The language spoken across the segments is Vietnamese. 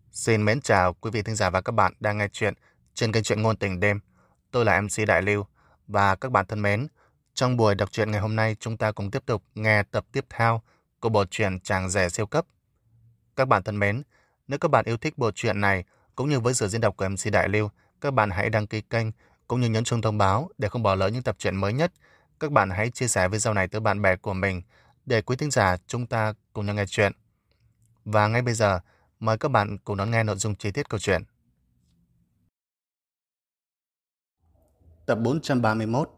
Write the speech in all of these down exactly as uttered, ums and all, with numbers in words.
Xin mến chào quý vị thính giả và các bạn đang nghe chuyện trên kênh truyện ngôn tình đêm. Tôi là em xê Đại Lưu và các bạn thân mến, trong buổi đọc truyện ngày hôm nay chúng ta cùng tiếp tục nghe tập tiếp theo của bộ truyện Chàng rể siêu cấp. Các bạn thân mến, nếu các bạn yêu thích bộ truyện này cũng như với sự diễn đọc của em xê Đại Lưu, các bạn hãy đăng ký kênh cũng như nhấn chuông thông báo để không bỏ lỡ những tập truyện mới nhất. Các bạn hãy chia sẻ video này tới bạn bè của mình để quý thính giả chúng ta cùng nhau nghe truyện. Và ngay bây giờ, mời các bạn cùng đón nghe nội dung chi tiết câu chuyện. Tập bốn trăm ba mươi mốt.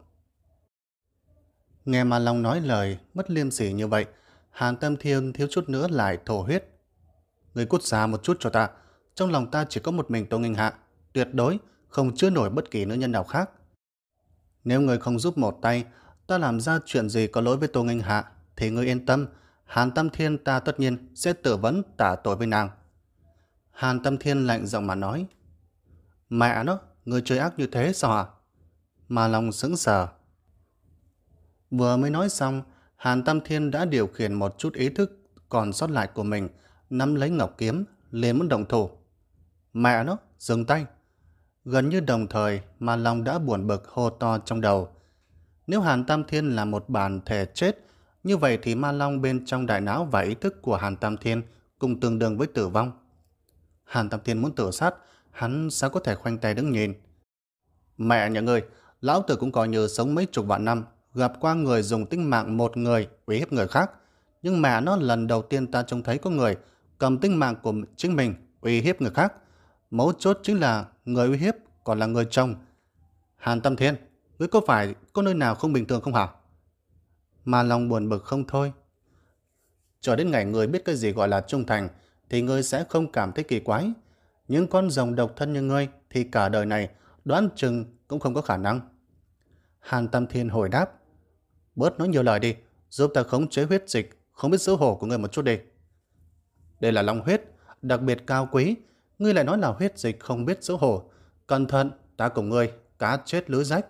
Nghe mà Long nói lời mất liêm sỉ như vậy, Hàn Tâm Thiên thiếu chút nữa lại thổ huyết. Người cút xa một chút cho ta, trong lòng ta chỉ có một mình Tô Nghênh Hạ, tuyệt đối không chứa nổi bất kỳ nữ nhân nào khác. Nếu người không giúp một tay, ta làm ra chuyện gì có lỗi với Tô Nghênh Hạ, thì người yên tâm, Hàn Tâm Thiên ta tất nhiên sẽ tự vấn tả tội với nàng. Hàn Tâm Thiên lạnh giọng mà nói. Mẹ nó, người chơi ác như thế sao hả? Mà Long sững sờ. Vừa mới nói xong, Hàn Tâm Thiên đã điều khiển một chút ý thức còn sót lại của mình, nắm lấy ngọc kiếm, liền muốn động thủ. Mẹ nó, dừng tay. Gần như đồng thời, mà Long đã buồn bực hô to trong đầu. Nếu Hàn Tam Thiên là một bản thể chết, như vậy thì Ma Long bên trong đại não và ý thức của Hàn Tam Thiên cùng tương đương với tử vong. Hàn Tam Thiên muốn tự sát, hắn sao có thể khoanh tay đứng nhìn. Mẹ nhà ngươi, lão tử cũng coi như sống mấy chục vạn năm, gặp qua người dùng tính mạng một người uy hiếp người khác, nhưng mẹ nó lần đầu tiên ta trông thấy có người cầm tính mạng của chính mình uy hiếp người khác. Mấu chốt chính là người uy hiếp còn là người chồng. Hàn Tâm Thiên, ngươi có phải có nơi nào không bình thường không hả? Mà lòng buồn bực không thôi. Cho đến ngày ngươi biết cái gì gọi là trung thành thì ngươi sẽ không cảm thấy kỳ quái. Những con rồng độc thân như ngươi thì cả đời này đoán chừng cũng không có khả năng. Hàn Tâm Thiên hồi đáp. Bớt nói nhiều lời đi, giúp ta khống chế huyết dịch không biết xấu hổ của ngươi một chút đi. Đây là long huyết, đặc biệt cao quý, ngươi lại nói là huyết dịch không biết xấu hổ. Cẩn thận, ta cùng ngươi cá chết lưới rách.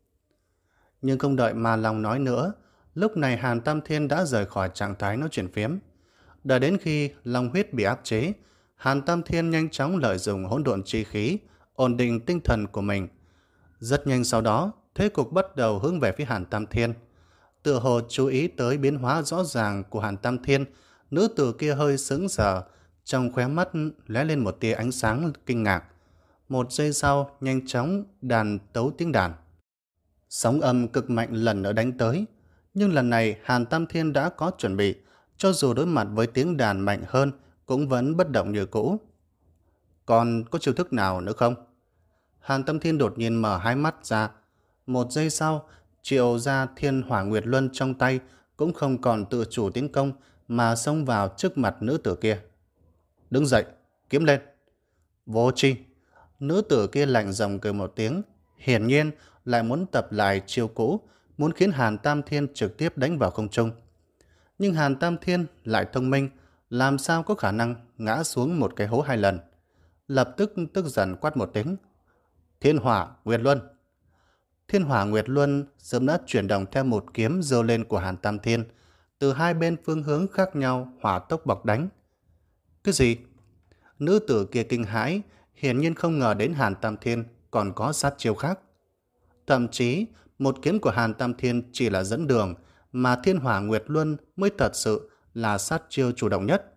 Nhưng không đợi mà Long nói nữa, lúc này Hàn Tam Thiên đã rời khỏi trạng thái nói chuyện phiếm. Đợi đến khi long huyết bị áp chế, Hàn Tam Thiên nhanh chóng lợi dụng hỗn độn chi khí, ổn định tinh thần của mình. Rất nhanh sau đó, thế cục bắt đầu hướng về phía Hàn Tam Thiên. Tựa hồ chú ý tới biến hóa rõ ràng của Hàn Tam Thiên, nữ tử kia hơi sững sờ, trong khóe mắt lóe lên một tia ánh sáng kinh ngạc. Một giây sau, nhanh chóng đàn tấu tiếng đàn. Sóng âm cực mạnh lần nữa đánh tới, nhưng lần này Hàn Tam Thiên đã có chuẩn bị, cho dù đối mặt với tiếng đàn mạnh hơn cũng vẫn bất động như cũ. Còn có chiêu thức nào nữa không? Hàn Tam Thiên đột nhiên mở hai mắt ra. Một giây sau, triệu ra Thiên Hỏa Nguyệt Luân trong tay cũng không còn tự chủ tiến công mà xông vào trước mặt nữ tử kia. Đứng dậy, kiếm lên. Vô tri. Nữ tử kia lạnh giọng cười một tiếng, hiển nhiên lại muốn tập lại chiêu cũ, muốn khiến Hàn Tam Thiên trực tiếp đánh vào không trung. Nhưng Hàn Tam Thiên lại thông minh, làm sao có khả năng ngã xuống một cái hố hai lần. Lập tức tức giận quát một tiếng. Thiên Hỏa Nguyệt Luân. Thiên Hỏa Nguyệt Luân sớm đã chuyển động theo một kiếm giơ lên của Hàn Tam Thiên, từ hai bên phương hướng khác nhau hỏa tốc bọc đánh. Cái gì? Nữ tử kia kinh hãi, hiển nhiên không ngờ đến Hàn Tam Thiên còn có sát chiêu khác. Thậm chí, một kiếm của Hàn Tam Thiên chỉ là dẫn đường, mà Thiên Hỏa Nguyệt Luân mới thật sự là sát chiêu chủ động nhất.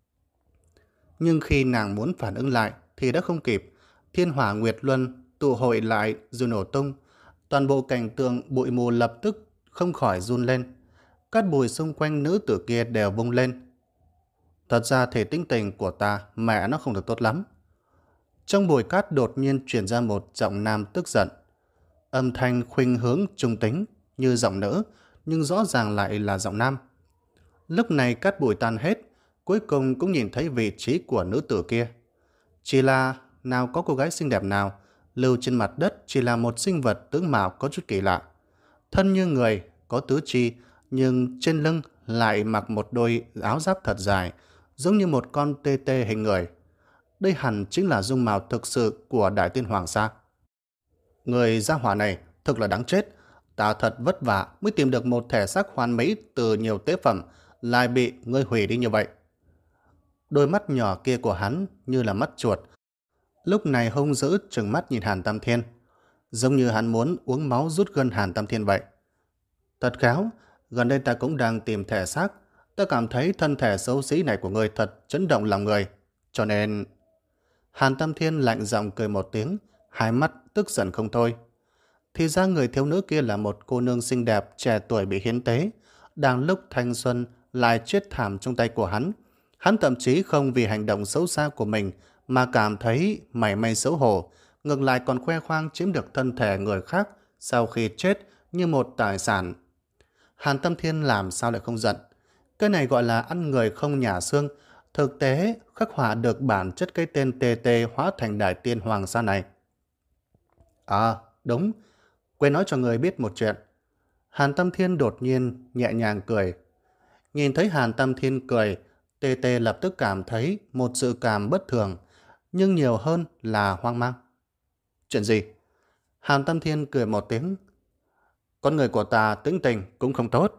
Nhưng khi nàng muốn phản ứng lại thì đã không kịp. Thiên Hỏa Nguyệt Luân tụ hội lại rồi nổ tung. Toàn bộ cảnh tượng bụi mù lập tức không khỏi run lên. Cát bụi xung quanh nữ tử kia đều vung lên. Thật ra thể tính tình của ta mẹ nó không được tốt lắm. Trong bụi cát đột nhiên truyền ra một giọng nam tức giận. Âm thanh khuynh hướng trung tính như giọng nữ, nhưng rõ ràng lại là giọng nam. Lúc này cát bụi tan hết, cuối cùng cũng nhìn thấy vị trí của nữ tử kia. Chỉ là nào có cô gái xinh đẹp nào lưu trên mặt đất, chỉ là một sinh vật tướng mạo có chút kỳ lạ. Thân như người, có tứ chi, nhưng trên lưng lại mặc một đôi áo giáp thật dài, giống như một con tê tê hình người. Đây hẳn chính là dung mạo thực sự của Đại Tiên Hoàng Sa. Người gia hỏa này thực là đáng chết. Ta thật vất vả mới tìm được một thể xác hoàn mỹ từ nhiều tế phẩm, lại bị ngươi hủy đi như vậy. Đôi mắt nhỏ kia của hắn như là mắt chuột, lúc này hung dữ trừng mắt nhìn Hàn Tam Thiên, giống như hắn muốn uống máu rút gân Hàn Tam Thiên vậy. Thật khéo, gần đây ta cũng đang tìm thể xác, ta cảm thấy thân thể xấu xí này của ngươi thật chấn động lòng người, cho nên... Hàn Tam Thiên lạnh giọng cười một tiếng, hai mắt tức giận không thôi. Thì ra người thiếu nữ kia là một cô nương xinh đẹp trẻ tuổi bị hiến tế, đang lúc thanh xuân lại chết thảm trong tay của hắn. Hắn thậm chí không vì hành động xấu xa của mình mà cảm thấy mảy may xấu hổ, ngược lại còn khoe khoang chiếm được thân thể người khác sau khi chết như một tài sản. Hàn Tâm Thiên làm sao lại không giận? Cái này gọi là ăn người không nhả xương, thực tế khắc họa được bản chất cái tên tê tê hóa thành đại tiên hoàng sa này. À, đúng, quên nói cho người biết một chuyện. Hàn Tâm Thiên đột nhiên nhẹ nhàng cười. Nhìn thấy Hàn Tâm Thiên cười, tê tê lập tức cảm thấy một sự cảm bất thường, nhưng nhiều hơn là hoang mang. Chuyện gì? Hàn Tâm Thiên cười một tiếng. Con người của ta tính tình cũng không tốt.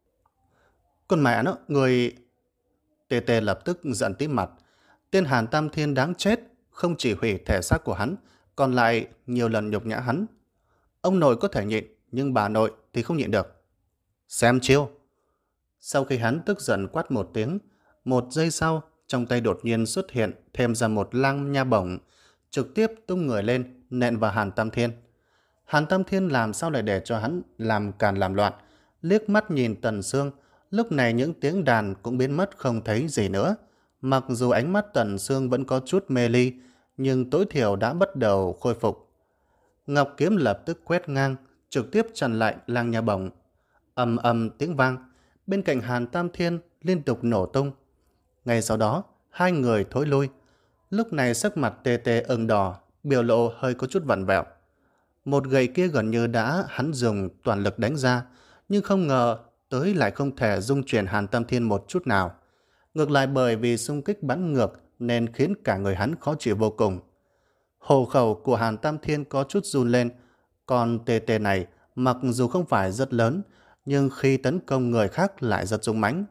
Con mẹ nó, người... Tê tê lập tức giận tím mặt. Tên Hàn Tam Thiên đáng chết, không chỉ hủy thể xác của hắn, còn lại nhiều lần nhục nhã hắn. Ông nội có thể nhịn, nhưng bà nội thì không nhịn được. Xem chiêu. Sau khi hắn tức giận quát một tiếng, một giây sau, trong tay đột nhiên xuất hiện thêm ra một lang nha bổng, trực tiếp tung người lên, nện vào Hàn Tam Thiên. Hàn Tam Thiên làm sao lại để cho hắn làm càn làm loạn, liếc mắt nhìn Tần Sương, lúc này những tiếng đàn cũng biến mất không thấy gì nữa. Mặc dù ánh mắt Tần Sương vẫn có chút mê ly, nhưng tối thiểu đã bắt đầu khôi phục. Ngọc kiếm lập tức quét ngang, trực tiếp chặn lại lang nha bổng. Ầm ầm tiếng vang, bên cạnh Hàn Tam Thiên liên tục nổ tung. Ngay sau đó, hai người thối lui. Lúc này sắc mặt tê tê ửng đỏ, biểu lộ hơi có chút vặn vẹo. Một gậy kia gần như đã hắn dùng toàn lực đánh ra, nhưng không ngờ tới lại không thể dung chuyển Hàn Tam Thiên một chút nào. Ngược lại bởi vì xung kích bắn ngược nên khiến cả người hắn khó chịu vô cùng. Hổ khẩu của Hàn Tam Thiên có chút run lên, còn tê tê này mặc dù không phải rất lớn, nhưng khi tấn công người khác lại rất dũng mãnh.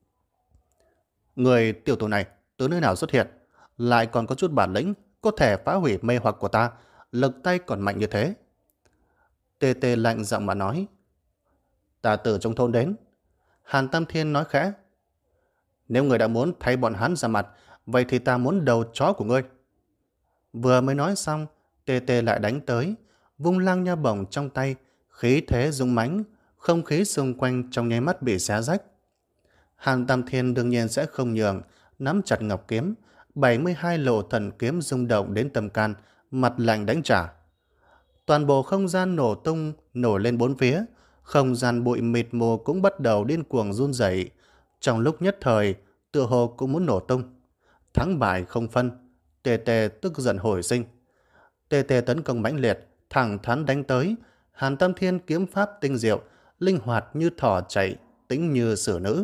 Người tiểu tử này từ nơi nào xuất hiện, lại còn có chút bản lĩnh, có thể phá hủy mê hoặc của ta, lực tay còn mạnh như thế. Tê tê lạnh giọng mà nói. Ta từ trong thôn đến. Hàn Tam Thiên nói khẽ. Nếu người đã muốn thay bọn hắn ra mặt, vậy thì ta muốn đầu chó của ngươi. Vừa mới nói xong, tê tê lại đánh tới, vung lang nha bổng trong tay, khí thế dũng mãnh, không khí xung quanh trong nháy mắt bị xé rách. Hàn Tam Thiên đương nhiên sẽ không nhường, nắm chặt ngọc kiếm, bảy mươi hai lộ thần kiếm rung động đến tâm can, mặt lạnh đánh trả. Toàn bộ không gian nổ tung, nổi lên bốn phía, không gian bụi mịt mù cũng bắt đầu điên cuồng run rẩy. Trong lúc nhất thời, tựa hồ cũng muốn nổ tung. Thắng bại không phân, tê tê tức giận hồi sinh. Tê tê tấn công mãnh liệt, thẳng thắn đánh tới. Hàn Tam Thiên kiếm pháp tinh diệu, linh hoạt như thỏ chạy, tĩnh như sử nữ.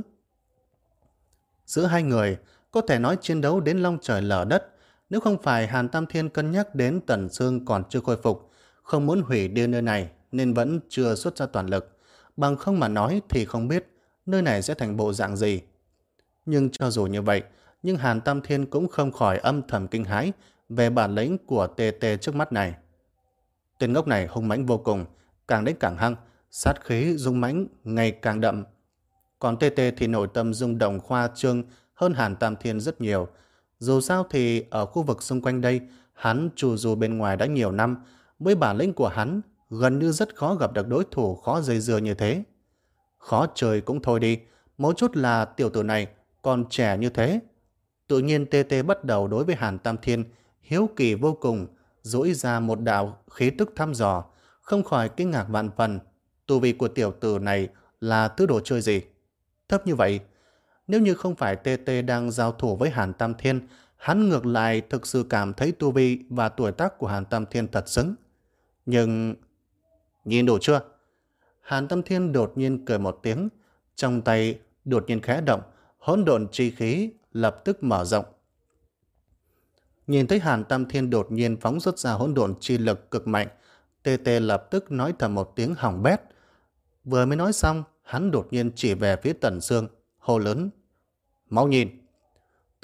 Giữa hai người có thể nói chiến đấu đến long trời lở đất. Nếu không phải Hàn Tam Thiên cân nhắc đến Tần Sương còn chưa khôi phục, không muốn hủy đi nơi này nên vẫn chưa xuất ra toàn lực. Bằng không mà nói thì không biết nơi này sẽ thành bộ dạng gì. Nhưng cho dù như vậy, nhưng Hàn Tam Thiên cũng không khỏi âm thầm kinh hãi về bản lĩnh của tê tê trước mắt này. Tên ngốc này hung mãnh vô cùng, càng đánh càng hăng, sát khí dung mãnh ngày càng đậm. Còn tê tê thì nội tâm rung động khoa trương hơn Hàn Tam Thiên rất nhiều. Dù sao thì ở khu vực xung quanh đây, hắn trù dù bên ngoài đã nhiều năm, với bản lĩnh của hắn gần như rất khó gặp được đối thủ khó dây dưa như thế. Khó chơi cũng thôi đi, mấu chốt là tiểu tử này còn trẻ như thế. Tự nhiên tê tê bắt đầu đối với Hàn Tam Thiên hiếu kỳ vô cùng, duỗi ra một đạo khí tức thăm dò, không khỏi kinh ngạc vạn phần. Tu vi của tiểu tử này là thứ đồ chơi gì? Thấp như vậy, nếu như không phải tê tê đang giao thủ với Hàn Tam Thiên, hắn ngược lại thực sự cảm thấy tu vi và tuổi tác của Hàn Tam Thiên thật xứng. Nhưng... Nhìn đủ chưa? Hàn Tam Thiên đột nhiên cười một tiếng, trong tay đột nhiên khẽ động, hỗn độn chi khí lập tức mở rộng. Nhìn thấy Hàn Tam Thiên đột nhiên phóng xuất ra hỗn độn chi lực cực mạnh, tê tê lập tức nói thầm một tiếng hỏng bét. Vừa mới nói xong, hắn đột nhiên chỉ về phía Tần Sương, hô lớn. Mau nhìn!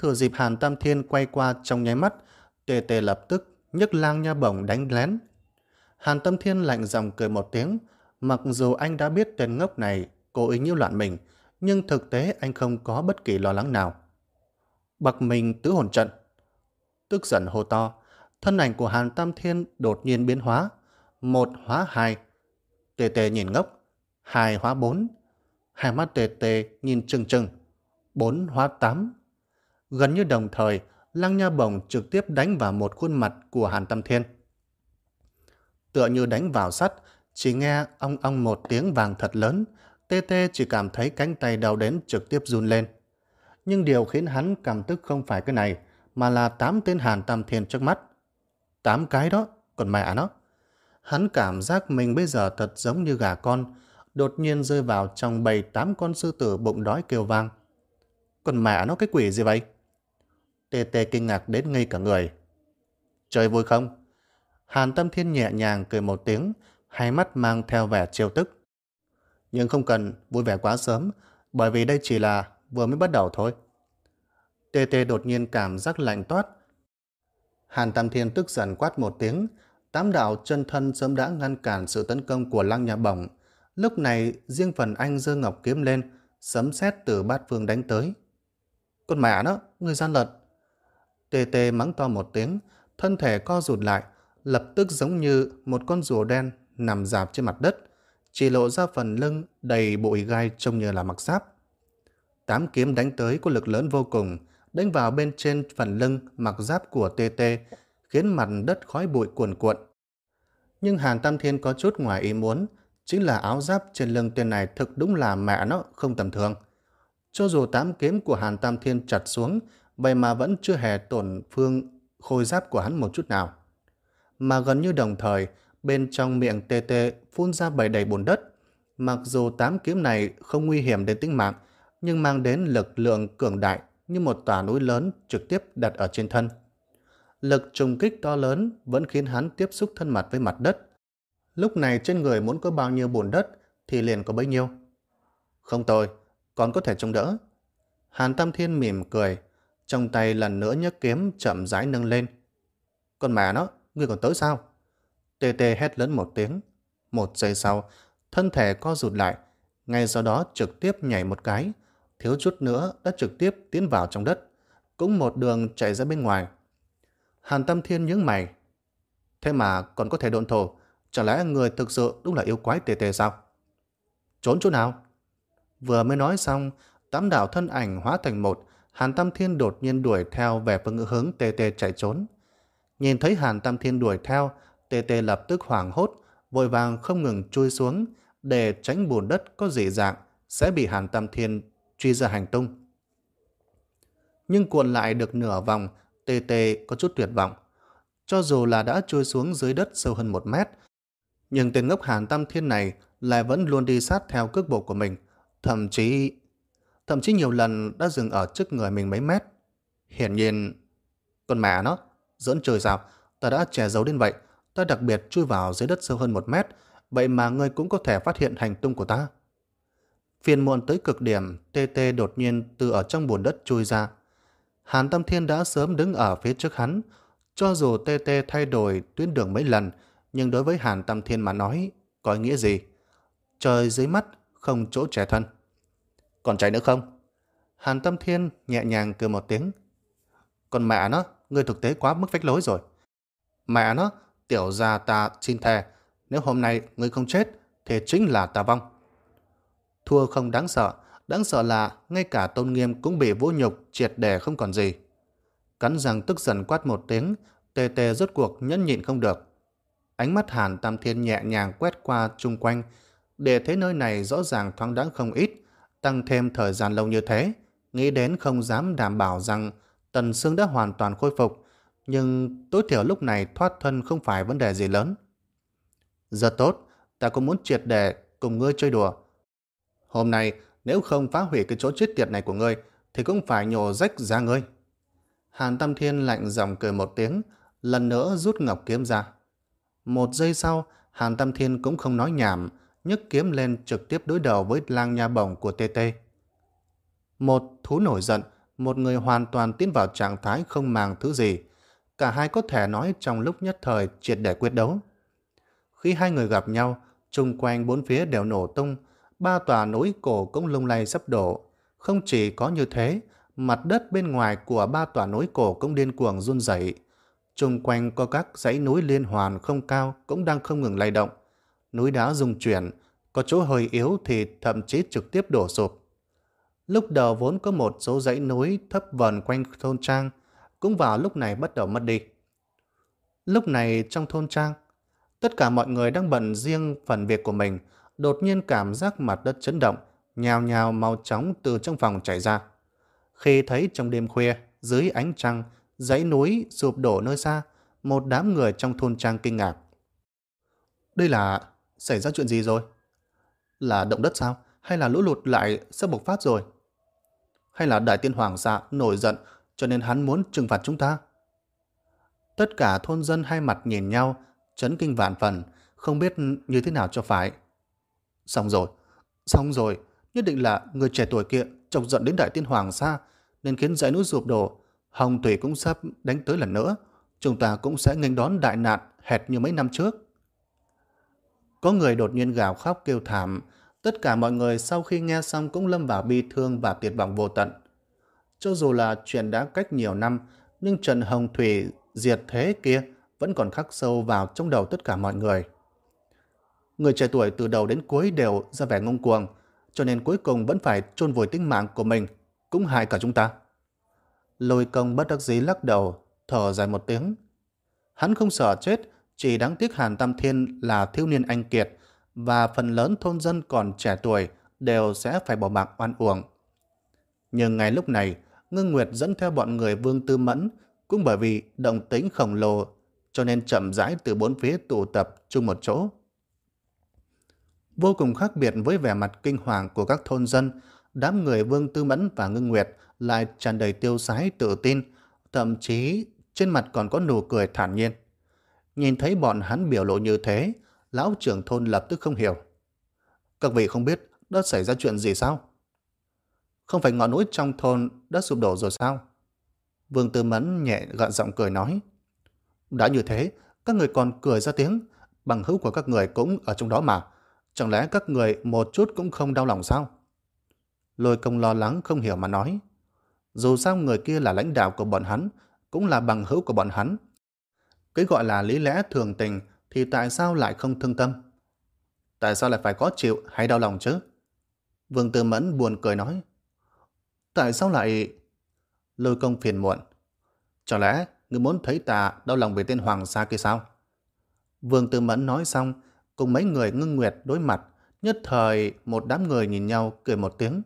Thừa dịp Hàn Tam Thiên quay qua trong nháy mắt, Tê Tê lập tức nhấc lang nha bổng đánh lén. Hàn Tam Thiên lạnh giọng cười một tiếng, mặc dù anh đã biết tên ngốc này cố ý nhiễu loạn mình, nhưng thực tế anh không có bất kỳ lo lắng nào. Bậc mình tứ hồn trận. Tức giận hô to, thân ảnh của Hàn Tam Thiên đột nhiên biến hóa, một hóa hai. Tê Tê nhìn ngốc, hai hóa bốn. Hai mắt Tê Tê nhìn trừng trừng, bốn hóa tám. Gần như đồng thời, lăng nha bổng trực tiếp đánh vào một khuôn mặt của Hàn Tam Thiên. Tựa như đánh vào sắt, chỉ nghe ong ong một tiếng vàng thật lớn, Tê Tê chỉ cảm thấy cánh tay đau đến trực tiếp run lên. Nhưng điều khiến hắn cảm tức không phải cái này, mà là tám tên Hàn Tam Thiên trước mắt. Tám cái đó, còn mẹ nó. Hắn cảm giác mình bây giờ thật giống như gà con, đột nhiên rơi vào trong bầy tám con sư tử bụng đói kêu vang. Còn mẹ nó cái quỷ gì vậy? Tê Tê kinh ngạc đến ngây cả người. Chơi vui không? Hàn Tam Thiên nhẹ nhàng cười một tiếng, hai mắt mang theo vẻ trêu tức. Nhưng không cần vui vẻ quá sớm, bởi vì đây chỉ là vừa mới bắt đầu thôi. Tê Tê đột nhiên cảm giác lạnh toát. Hàn Tam Thiên tức giận quát một tiếng, tám đạo chân thân sớm đã ngăn cản sự tấn công của lăng nhà bổng. Lúc này riêng phần anh giơ ngọc kiếm lên, sấm sét từ bát phương đánh tới. Con mẹ nó, người gian lận. Tê Tê mắng to một tiếng, thân thể co rụt lại, lập tức giống như một con rùa đen nằm rạp trên mặt đất, chỉ lộ ra phần lưng đầy bụi gai trông như là mặc giáp. Tám kiếm đánh tới có lực lớn vô cùng, đánh vào bên trên phần lưng mặc giáp của Tê Tê, khiến mặt đất khói bụi cuồn cuộn. Nhưng Hàn Tam Thiên có chút ngoài ý muốn, chính là áo giáp trên lưng tên này thực đúng là mẹ nó không tầm thường. Cho dù tám kiếm của Hàn Tam Thiên chặt xuống, vậy mà vẫn chưa hề tổn thương khôi giáp của hắn một chút nào. Mà gần như đồng thời, bên trong miệng Tê Tê phun ra bầy đầy bùn đất. Mặc dù tám kiếm này không nguy hiểm đến tính mạng, nhưng mang đến lực lượng cường đại như một tòa núi lớn trực tiếp đặt ở trên thân. Lực trùng kích to lớn vẫn khiến hắn tiếp xúc thân mặt với mặt đất. Lúc này trên người muốn có bao nhiêu bùn đất thì liền có bấy nhiêu. Không tồi, còn có thể chống đỡ. Hàn Tam Thiên mỉm cười, trong tay lần nữa nhấc kiếm chậm rãi nâng lên. Con mẹ nó, ngươi còn tới sao? Tê Tê hét lớn một tiếng. Một giây sau, thân thể co rụt lại, ngay sau đó trực tiếp nhảy một cái, thiếu chút nữa đã trực tiếp tiến vào trong đất, cũng một đường chạy ra bên ngoài. Hàn Tam Thiên nhướng mày. Thế mà còn có thể độn thổ, chẳng lẽ người thực sự đúng là yêu quái Tê Tê sao? Trốn chỗ nào? Vừa mới nói xong, tám đạo thân ảnh hóa thành một, Hàn Tam Thiên đột nhiên đuổi theo về phương hướng Tê Tê chạy trốn. Nhìn thấy Hàn Tam Thiên đuổi theo, Tê Tê lập tức hoảng hốt, vội vàng không ngừng chui xuống để tránh bùn đất có dị dạng sẽ bị Hàn Tam Thiên truy ra hành tung. Nhưng cuộn lại được nửa vòng, Tê Tê có chút tuyệt vọng. Cho dù là đã chui xuống dưới đất sâu hơn một mét, nhưng tên ngốc Hàn Tam Thiên này lại vẫn luôn đi sát theo cước bộ của mình, thậm chí thậm chí nhiều lần đã dừng ở trước người mình mấy mét. Hiển nhiên, con mẹ nó, giỡn chơi sao? Ta đã che giấu đến vậy, ta đặc biệt chui vào dưới đất sâu hơn một mét, vậy mà ngươi cũng có thể phát hiện hành tung của ta. Phiền muộn tới cực điểm, Tê Tê đột nhiên từ ở trong bùn đất chui ra. Hàn Tam Thiên đã sớm đứng ở phía trước hắn. Cho dù Tê Tê thay đổi tuyến đường mấy lần, nhưng đối với Hàn Tam Thiên mà nói, có ý nghĩa gì? Trời dưới mắt, không chỗ trẻ thân. Còn chạy nữa không? Hàn Tam Thiên nhẹ nhàng cười một tiếng. Còn mẹ nó, ngươi thực tế quá mức phách lối rồi. Mẹ nó, tiểu gia ta xin thề, nếu hôm nay ngươi không chết, thì chính là ta vong. Thua không đáng sợ, đáng sợ là ngay cả tôn nghiêm cũng bị vũ nhục triệt để không còn gì. Cắn răng tức giận quát một tiếng, Tê Tê rốt cuộc nhẫn nhịn không được. Ánh mắt Hàn Tam Thiên nhẹ nhàng quét qua chung quanh, để thấy nơi này rõ ràng thoáng đãng không ít, tăng thêm thời gian lâu như thế, nghĩ đến không dám đảm bảo rằng Tần Sương đã hoàn toàn khôi phục, nhưng tối thiểu lúc này thoát thân không phải vấn đề gì lớn. Rất tốt, ta cũng muốn triệt để cùng ngươi chơi đùa. Hôm nay nếu không phá hủy cái chỗ chết tiệt này của ngươi thì cũng phải nhổ rách ra ngươi. Hàn Tam Thiên lạnh giọng cười một tiếng, lần nữa rút ngọc kiếm ra. Một giây sau, Hàn Tam Thiên cũng không nói nhảm, nhấc kiếm lên trực tiếp đối đầu với lang nha bổng của Tê Tê. Một thú nổi giận, một người hoàn toàn tiến vào trạng thái không màng thứ gì. Cả hai có thể nói trong lúc nhất thời triệt để quyết đấu. Khi hai người gặp nhau, chung quanh bốn phía đều nổ tung, ba tòa núi cổ cũng lung lay sắp đổ. Không chỉ có như thế, mặt đất bên ngoài của ba tòa núi cổ cũng điên cuồng run rẩy. Chung quanh có các dãy núi liên hoàn không cao cũng đang không ngừng lay động. Núi đá rung chuyển, có chỗ hơi yếu thì thậm chí trực tiếp đổ sụp. Lúc đầu vốn có một số dãy núi thấp vần quanh thôn trang, cũng vào lúc này bắt đầu mất đi. Lúc này trong thôn trang, tất cả mọi người đang bận riêng phần việc của mình, đột nhiên cảm giác mặt đất chấn động, nhào nhào mau chóng từ trong phòng chạy ra. Khi thấy trong đêm khuya, dưới ánh trăng, dãy núi sụp đổ nơi xa, một đám người trong thôn trang kinh ngạc. Đây là... xảy ra chuyện gì rồi? Là động đất sao? Hay là lũ lụt lại sắp bộc phát rồi? Hay là Đại Tiên Hoàng Sa nổi giận cho nên hắn muốn trừng phạt chúng ta? Tất cả thôn dân hai mặt nhìn nhau, chấn kinh vạn phần, không biết như thế nào cho phải. Xong rồi, xong rồi, nhất định là người trẻ tuổi kia chọc giận đến Đại Tiên Hoàng Sa nên khiến dãy núi sụp đổ. Hồng Thủy cũng sắp đánh tới lần nữa, chúng ta cũng sẽ nghênh đón đại nạn hệt như mấy năm trước. Có người đột nhiên gào khóc kêu thảm, tất cả mọi người sau khi nghe xong cũng lâm vào bi thương và tuyệt vọng vô tận. Cho dù là chuyện đã cách nhiều năm, nhưng trận Hồng Thủy diệt thế kia vẫn còn khắc sâu vào trong đầu tất cả mọi người. Người trẻ tuổi từ đầu đến cuối đều ra vẻ ngông cuồng, cho nên cuối cùng vẫn phải chôn vùi tính mạng của mình, cũng hại cả chúng ta. Lôi Công bất đắc dĩ lắc đầu, thở dài một tiếng. Hắn không sợ chết, chỉ đáng tiếc Hàn Tam Thiên là thiếu niên anh kiệt, và phần lớn thôn dân còn trẻ tuổi đều sẽ phải bỏ mạng oan uổng. Nhưng ngay lúc này, Ngưng Nguyệt dẫn theo bọn người Vương Tư Mẫn, cũng bởi vì động tĩnh khổng lồ, cho nên chậm rãi từ bốn phía tụ tập chung một chỗ. Vô cùng khác biệt với vẻ mặt kinh hoàng của các thôn dân, đám người Vương Tư Mẫn và Ngưng Nguyệt lại tràn đầy tiêu sái tự tin, thậm chí trên mặt còn có nụ cười thản nhiên. Nhìn thấy bọn hắn biểu lộ như thế, lão trưởng thôn lập tức không hiểu. Các vị không biết đã xảy ra chuyện gì sao? Không phải ngọn núi trong thôn đã sụp đổ rồi sao? Vương Tư Mẫn nhẹ gọn giọng cười nói. Đã như thế, các người còn cười ra tiếng, bằng hữu của các người cũng ở trong đó mà. Chẳng lẽ các người một chút cũng không đau lòng sao? Lôi Công lo lắng không hiểu mà nói. Dù sao người kia là lãnh đạo của bọn hắn, cũng là bằng hữu của bọn hắn. Cái gọi là lý lẽ thường tình thì tại sao lại không thương tâm? Tại sao lại phải khó chịu hay đau lòng chứ? Vương Tư Mẫn buồn cười nói. Tại sao lại... Lôi Công phiền muộn. Chẳng lẽ ngươi muốn thấy ta đau lòng về tên Hoàng Sa kia sao? Vương Tư Mẫn nói xong, cùng mấy người Ngưng Nguyệt đối mặt, nhất thời một đám người nhìn nhau cười một tiếng.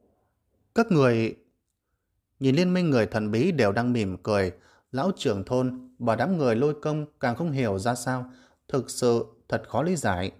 Các người... Nhìn liên minh người thần bí đều đang mỉm cười, lão trưởng thôn và đám người Lôi Công càng không hiểu ra sao, thực sự thật khó lý giải.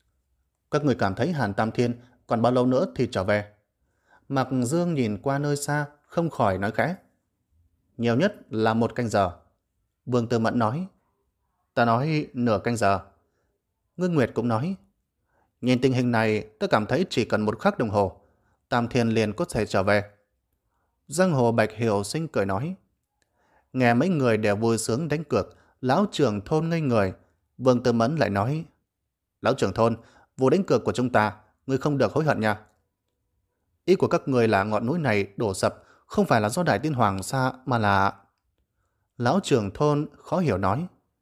Các người cảm thấy Hàn Tam Thiên còn bao lâu nữa thì trở về? Mạc Dương nhìn qua nơi xa, không khỏi nói khẽ. Nhiều nhất là một canh giờ. Vương Tư Mẫn nói. Ta nói nửa canh giờ. Ngưng Nguyệt cũng nói. Nhìn tình hình này, ta cảm thấy chỉ cần một khắc đồng hồ, Tam Thiên liền có thể trở về. Giang hồ Bạch Hiểu Sinh cười nói. Nghe mấy người đều vui sướng đánh cược, lão trưởng thôn ngây người. Vương Tư Mẫn lại nói. Lão trưởng thôn, vụ đánh cược của chúng ta, ngươi không được hối hận nha. Ý của các người là ngọn núi này đổ sập, không phải là do Đại Tiên Hoàng Sa mà là... Lão trưởng thôn khó hiểu nói.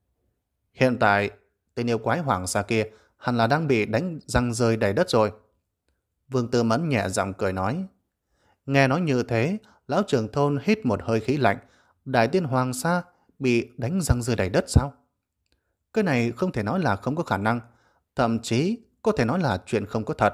Hiện tại, tên yêu quái Hoàng Sa kia hẳn là đang bị đánh răng rơi đầy đất rồi. Vương Tư Mẫn nhẹ giọng cười nói. Nghe nói như thế, lão trưởng thôn hít một hơi khí lạnh. Đại Tiên Hoàng Sa bị đánh răng rơi đầy đất sao? Cái này không thể nói là không có khả năng, thậm chí có thể nói là chuyện không có thật.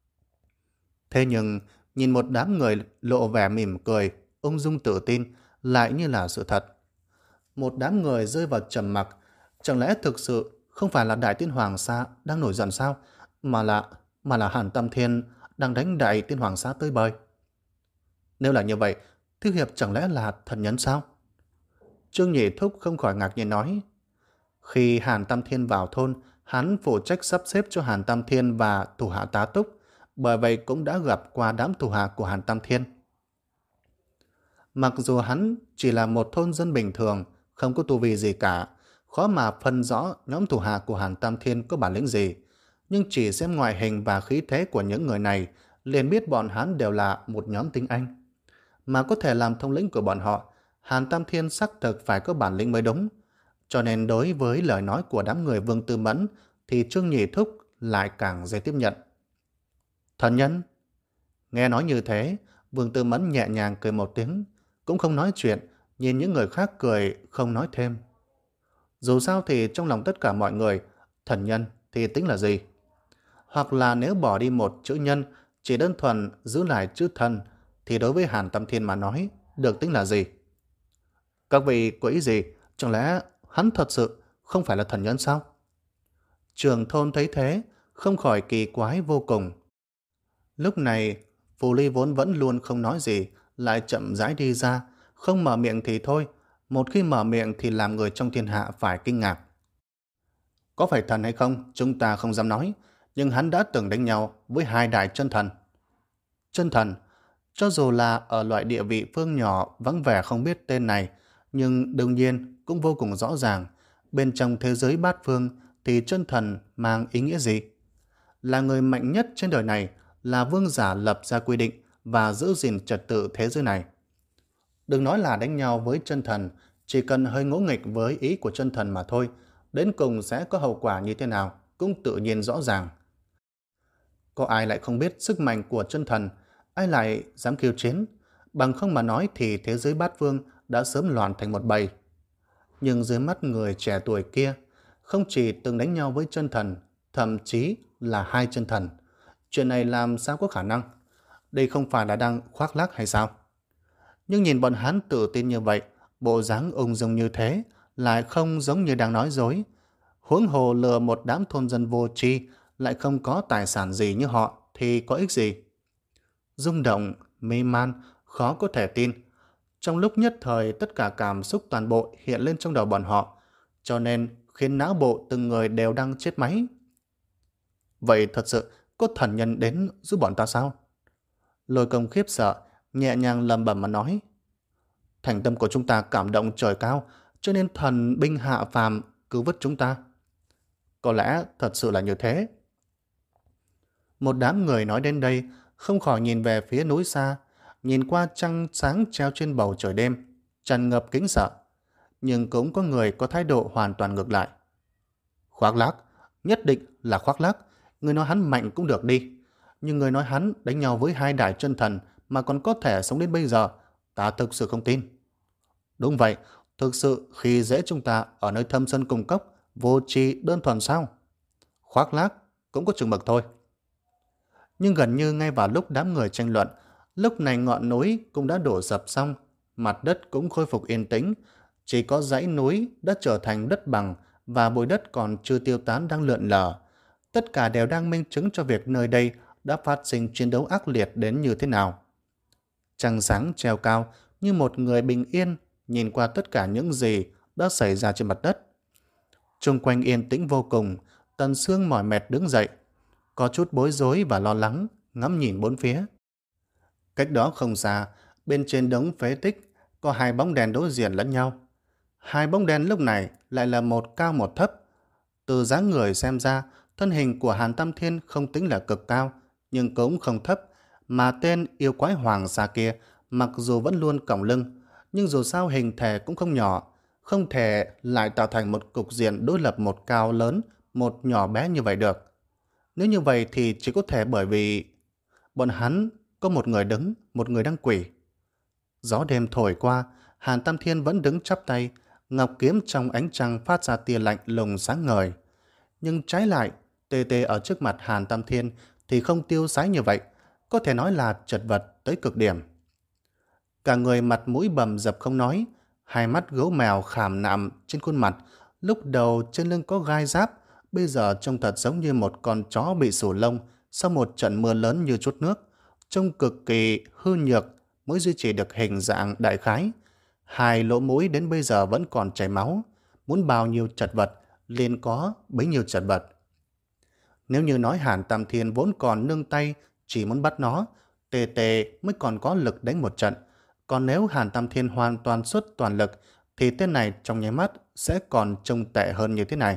Thế nhưng, nhìn một đám người lộ vẻ mỉm cười, ung dung tự tin, lại như là sự thật. Một đám người rơi vào trầm mặc, chẳng lẽ thực sự không phải là Đại Tiên Hoàng Sa đang nổi giận sao, mà là mà là Hàn Tam Thiên đang đánh Đại Tiên Hoàng Sa tới bời. Nếu là như vậy, Thiếu Hiệp chẳng lẽ là thần nhân sao? Trương Nhị Thúc không khỏi ngạc nhiên nói. Khi Hàn Tam Thiên vào thôn, hắn phụ trách sắp xếp cho Hàn Tam Thiên và thủ hạ tá túc, bởi vậy cũng đã gặp qua đám thủ hạ của Hàn Tam Thiên. Mặc dù hắn chỉ là một thôn dân bình thường, không có tu vi gì cả, khó mà phân rõ nhóm thủ hạ của Hàn Tam Thiên có bản lĩnh gì, nhưng chỉ xem ngoại hình và khí thế của những người này liền biết bọn hắn đều là một nhóm tinh anh. Mà có thể làm thống lĩnh của bọn họ, Hàn Tam Thiên xác thực phải có bản lĩnh mới đúng. Cho nên đối với lời nói của đám người Vương Tư Mẫn thì Trương Nhị Thúc lại càng dễ tiếp nhận. Thần nhân? Nghe nói như thế, Vương Tư Mẫn nhẹ nhàng cười một tiếng, cũng không nói chuyện, nhìn những người khác cười không nói thêm. Dù sao thì trong lòng tất cả mọi người, thần nhân thì tính là gì? Hoặc là nếu bỏ đi một chữ nhân, chỉ đơn thuần giữ lại chữ thần, thì đối với Hàn Tam Thiên mà nói, được tính là gì? Các vị có ý gì? Chẳng lẽ hắn thật sự không phải là thần nhân sao? Trường thôn thấy thế, không khỏi kỳ quái vô cùng. Lúc này, Phù Ly vốn vẫn luôn không nói gì, lại chậm rãi đi ra, không mở miệng thì thôi, một khi mở miệng thì làm người trong thiên hạ phải kinh ngạc. Có phải thần hay không, chúng ta không dám nói, nhưng hắn đã từng đánh nhau với hai đại chân thần. Chân thần, cho dù là ở loại địa vị phương nhỏ vắng vẻ không biết tên này, nhưng đương nhiên cũng vô cùng rõ ràng, bên trong thế giới bát phương thì chân thần mang ý nghĩa gì? Là người mạnh nhất trên đời này, là vương giả lập ra quy định và giữ gìn trật tự thế giới này. Đừng nói là đánh nhau với chân thần, chỉ cần hơi ngỗ nghịch với ý của chân thần mà thôi, đến cùng sẽ có hậu quả như thế nào cũng tự nhiên rõ ràng. Có ai lại không biết sức mạnh của chân thần, ai lại dám khiêu chiến, bằng không mà nói thì thế giới bát phương đã sớm loạn thành một bầy. Nhưng dưới mắt người trẻ tuổi kia, không chỉ từng đánh nhau với chân thần, thậm chí là hai chân thần. Chuyện này làm sao có khả năng? Đây không phải là đang khoác lác hay sao? Nhưng nhìn bọn hắn tự tin như vậy, bộ dáng ung dung như thế, lại không giống như đang nói dối. Huống hồ lừa một đám thôn dân vô tri, lại không có tài sản gì như họ, thì có ích gì? Rung động, mê man, khó có thể tin. Trong lúc nhất thời, tất cả cảm xúc toàn bộ hiện lên trong đầu bọn họ, cho nên khiến não bộ từng người đều đang chết máy. Vậy thật sự có thần nhân đến giúp bọn ta sao? Lôi Công khiếp sợ, nhẹ nhàng lẩm bẩm mà nói. Thành tâm của chúng ta cảm động trời cao, cho nên thần binh hạ phàm cứu vớt chúng ta. Có lẽ thật sự là như thế. Một đám người nói đến đây, không khỏi nhìn về phía núi xa, nhìn qua trăng sáng treo trên bầu trời đêm, tràn ngập kính sợ. Nhưng cũng có người có thái độ hoàn toàn ngược lại. Khoác lác, nhất định là khoác lác. Người nói hắn mạnh cũng được đi, nhưng người nói hắn đánh nhau với hai đại chân thần mà còn có thể sống đến bây giờ, ta thực sự không tin. Đúng vậy, thực sự khi dễ chúng ta ở nơi thâm sân cùng cốc, vô tri đơn thuần sao? Khoác lác cũng có chừng mực thôi. Nhưng gần như ngay vào lúc đám người tranh luận, lúc này ngọn núi cũng đã đổ sập xong, mặt đất cũng khôi phục yên tĩnh, chỉ có dãy núi đã trở thành đất bằng và bụi đất còn chưa tiêu tán đang lượn lờ. Tất cả đều đang minh chứng cho việc nơi đây đã phát sinh chiến đấu ác liệt đến như thế nào. Trăng sáng treo cao như một người bình yên nhìn qua tất cả những gì đã xảy ra trên mặt đất. Xung quanh yên tĩnh vô cùng, Tần Sương mỏi mệt đứng dậy, có chút bối rối và lo lắng, ngắm nhìn bốn phía. Cách đó không xa, bên trên đống phế tích có hai bóng đèn đối diện lẫn nhau. Hai bóng đèn lúc này lại là một cao một thấp. Từ dáng người xem ra, thân hình của Hàn Tam Thiên không tính là cực cao, nhưng cũng không thấp, mà tên yêu quái hoàng xa kia mặc dù vẫn luôn còng lưng, nhưng dù sao hình thể cũng không nhỏ, không thể lại tạo thành một cục diện đối lập một cao lớn, một nhỏ bé như vậy được. Nếu như vậy thì chỉ có thể bởi vì bọn hắn có một người đứng, một người đang quỷ. Gió đêm thổi qua, Hàn Tam Thiên vẫn đứng chắp tay, ngọc kiếm trong ánh trăng phát ra tia lạnh lùng sáng ngời. Nhưng trái lại, tê tê ở trước mặt Hàn Tam Thiên thì không tiêu sái như vậy, có thể nói là chật vật tới cực điểm. Cả người mặt mũi bầm dập không nói, hai mắt gấu mèo khảm nạm trên khuôn mặt, lúc đầu trên lưng có gai giáp, bây giờ trông thật giống như một con chó bị sù lông sau một trận mưa lớn như chút nước, trông cực kỳ hư nhược mới duy trì được hình dạng đại khái. Hai lỗ mũi đến bây giờ vẫn còn chảy máu, muốn bao nhiêu chật vật liền có bấy nhiêu chật vật. Nếu như nói Hàn Tam Thiên vốn còn nương tay chỉ muốn bắt nó, tê tê mới còn có lực đánh một trận, Còn nếu Hàn Tam Thiên hoàn toàn xuất toàn lực, thì tên này trong nháy mắt sẽ còn trông tệ hơn như thế này.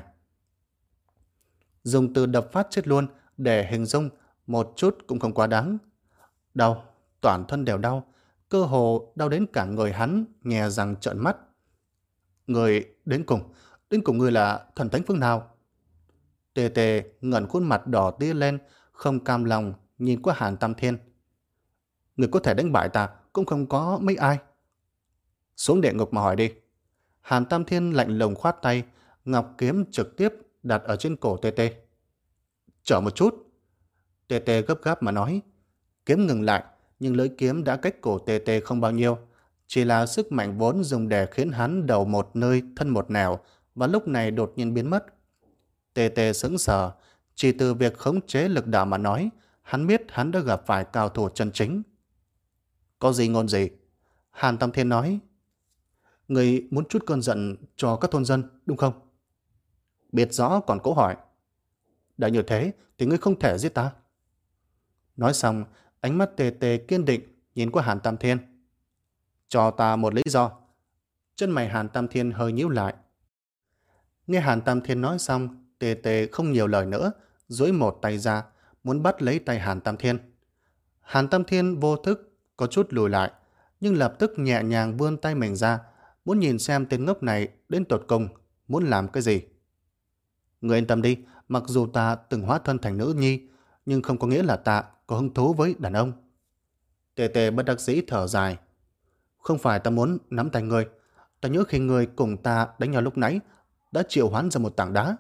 Dùng từ đập phát chết luôn để hình dung một chút cũng không quá đáng. Đau, toàn thân đều đau, cơ hồ đau đến cả người hắn nghe răng trợn mắt. Người đến cùng, đến cùng người là thần thánh phương nào? Tề Tề ngẩng khuôn mặt đỏ tía lên, không cam lòng nhìn qua Hàn Tam Thiên. Người có thể đánh bại ta cũng không có mấy ai. Xuống địa ngục mà hỏi đi. Hàn Tam Thiên lạnh lùng khoát tay, ngọc kiếm trực tiếp đặt ở trên cổ Tê Tê. Chờ một chút. Tê Tê gấp gáp mà nói. Kiếm ngừng lại, nhưng lưỡi kiếm đã cách cổ Tê Tê không bao nhiêu. Chỉ là sức mạnh vốn dùng để khiến hắn đầu một nơi thân một nẻo, và lúc này đột nhiên biến mất. Tê Tê sững sờ, chỉ từ việc khống chế lực đạo mà nói, hắn biết hắn đã gặp phải cao thủ chân chính. Có gì ngôn gì? Hàn Tam Thiên nói. Người muốn chút cơn giận cho các thôn dân, đúng không? Biết rõ còn cố hỏi. Đã như thế thì ngươi không thể giết ta. Nói xong, ánh mắt Tê Tê kiên định nhìn qua Hàn Tam Thiên. Cho ta một lý do. Chân mày Hàn Tam Thiên hơi nhíu lại. Nghe Hàn Tam Thiên nói xong, Tê Tê không nhiều lời nữa, duỗi một tay ra, muốn bắt lấy tay Hàn Tam Thiên. Hàn Tam Thiên vô thức có chút lùi lại, nhưng lập tức nhẹ nhàng vươn tay mình ra, muốn nhìn xem tên ngốc này đến tột cùng muốn làm cái gì. Người yên tâm đi, mặc dù ta từng hóa thân thành nữ nhi, nhưng không có nghĩa là ta có hứng thú với đàn ông. Tê Tê bất đắc dĩ thở dài. Không phải ta muốn nắm tay người, ta nhớ khi người cùng ta đánh nhau lúc nãy đã triệu hoán ra một tảng đá.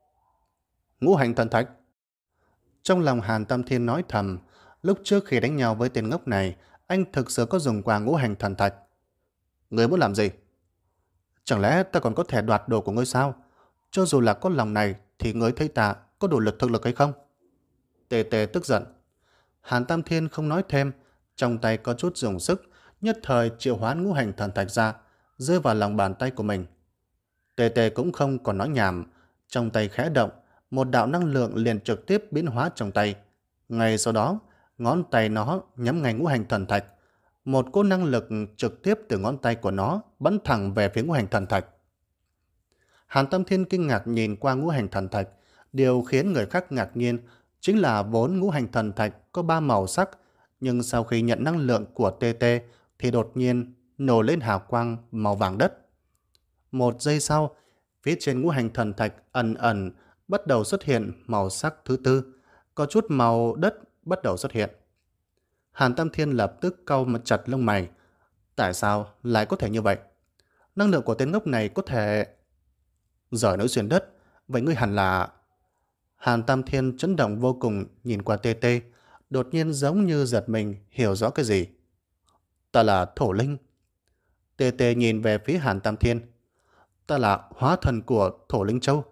Ngũ hành thần thạch. Trong lòng Hàn Tam Thiên nói thầm, lúc trước khi đánh nhau với tên ngốc này, anh thực sự có dùng qua ngũ hành thần thạch. Người muốn làm gì? Chẳng lẽ ta còn có thể đoạt đồ của ngươi sao? Cho dù là có lòng này thì ngươi thấy ta có đủ lực thực lực hay không? Tê Tê tức giận. Hàn Tam Thiên không nói thêm, trong tay có chút dùng sức, nhất thời triệu hoán ngũ hành thần thạch ra, rơi vào lòng bàn tay của mình. Tê Tê cũng không còn nói nhảm, trong tay khẽ động, một đạo năng lượng liền trực tiếp biến hóa trong tay. Ngay sau đó, ngón tay nó nhắm ngay ngũ hành thần thạch. Một cỗ năng lực trực tiếp từ ngón tay của nó bắn thẳng về phía ngũ hành thần thạch. Hàn Tam Thiên kinh ngạc nhìn qua ngũ hành thần thạch. Điều khiến người khác ngạc nhiên chính là vốn ngũ hành thần thạch có ba màu sắc, nhưng sau khi nhận năng lượng của Tê Tê thì đột nhiên nổi lên hào quang màu vàng đất. Một giây sau, phía trên ngũ hành thần thạch ẩn ẩn bắt đầu xuất hiện màu sắc thứ tư, có chút màu đất bắt đầu xuất hiện. Hàn Tam Thiên lập tức cau mặt chặt lông mày. Tại sao lại có thể như vậy? Năng lượng của tên ngốc này có thể... Giỏi nối xuyên đất, vậy ngươi hẳn là... Hàn Tam Thiên chấn động vô cùng nhìn qua Tê Tê, đột nhiên giống như giật mình hiểu rõ cái gì. Ta là Thổ Linh. Tê Tê nhìn về phía Hàn Tam Thiên. Ta là hóa thần của Thổ Linh Châu.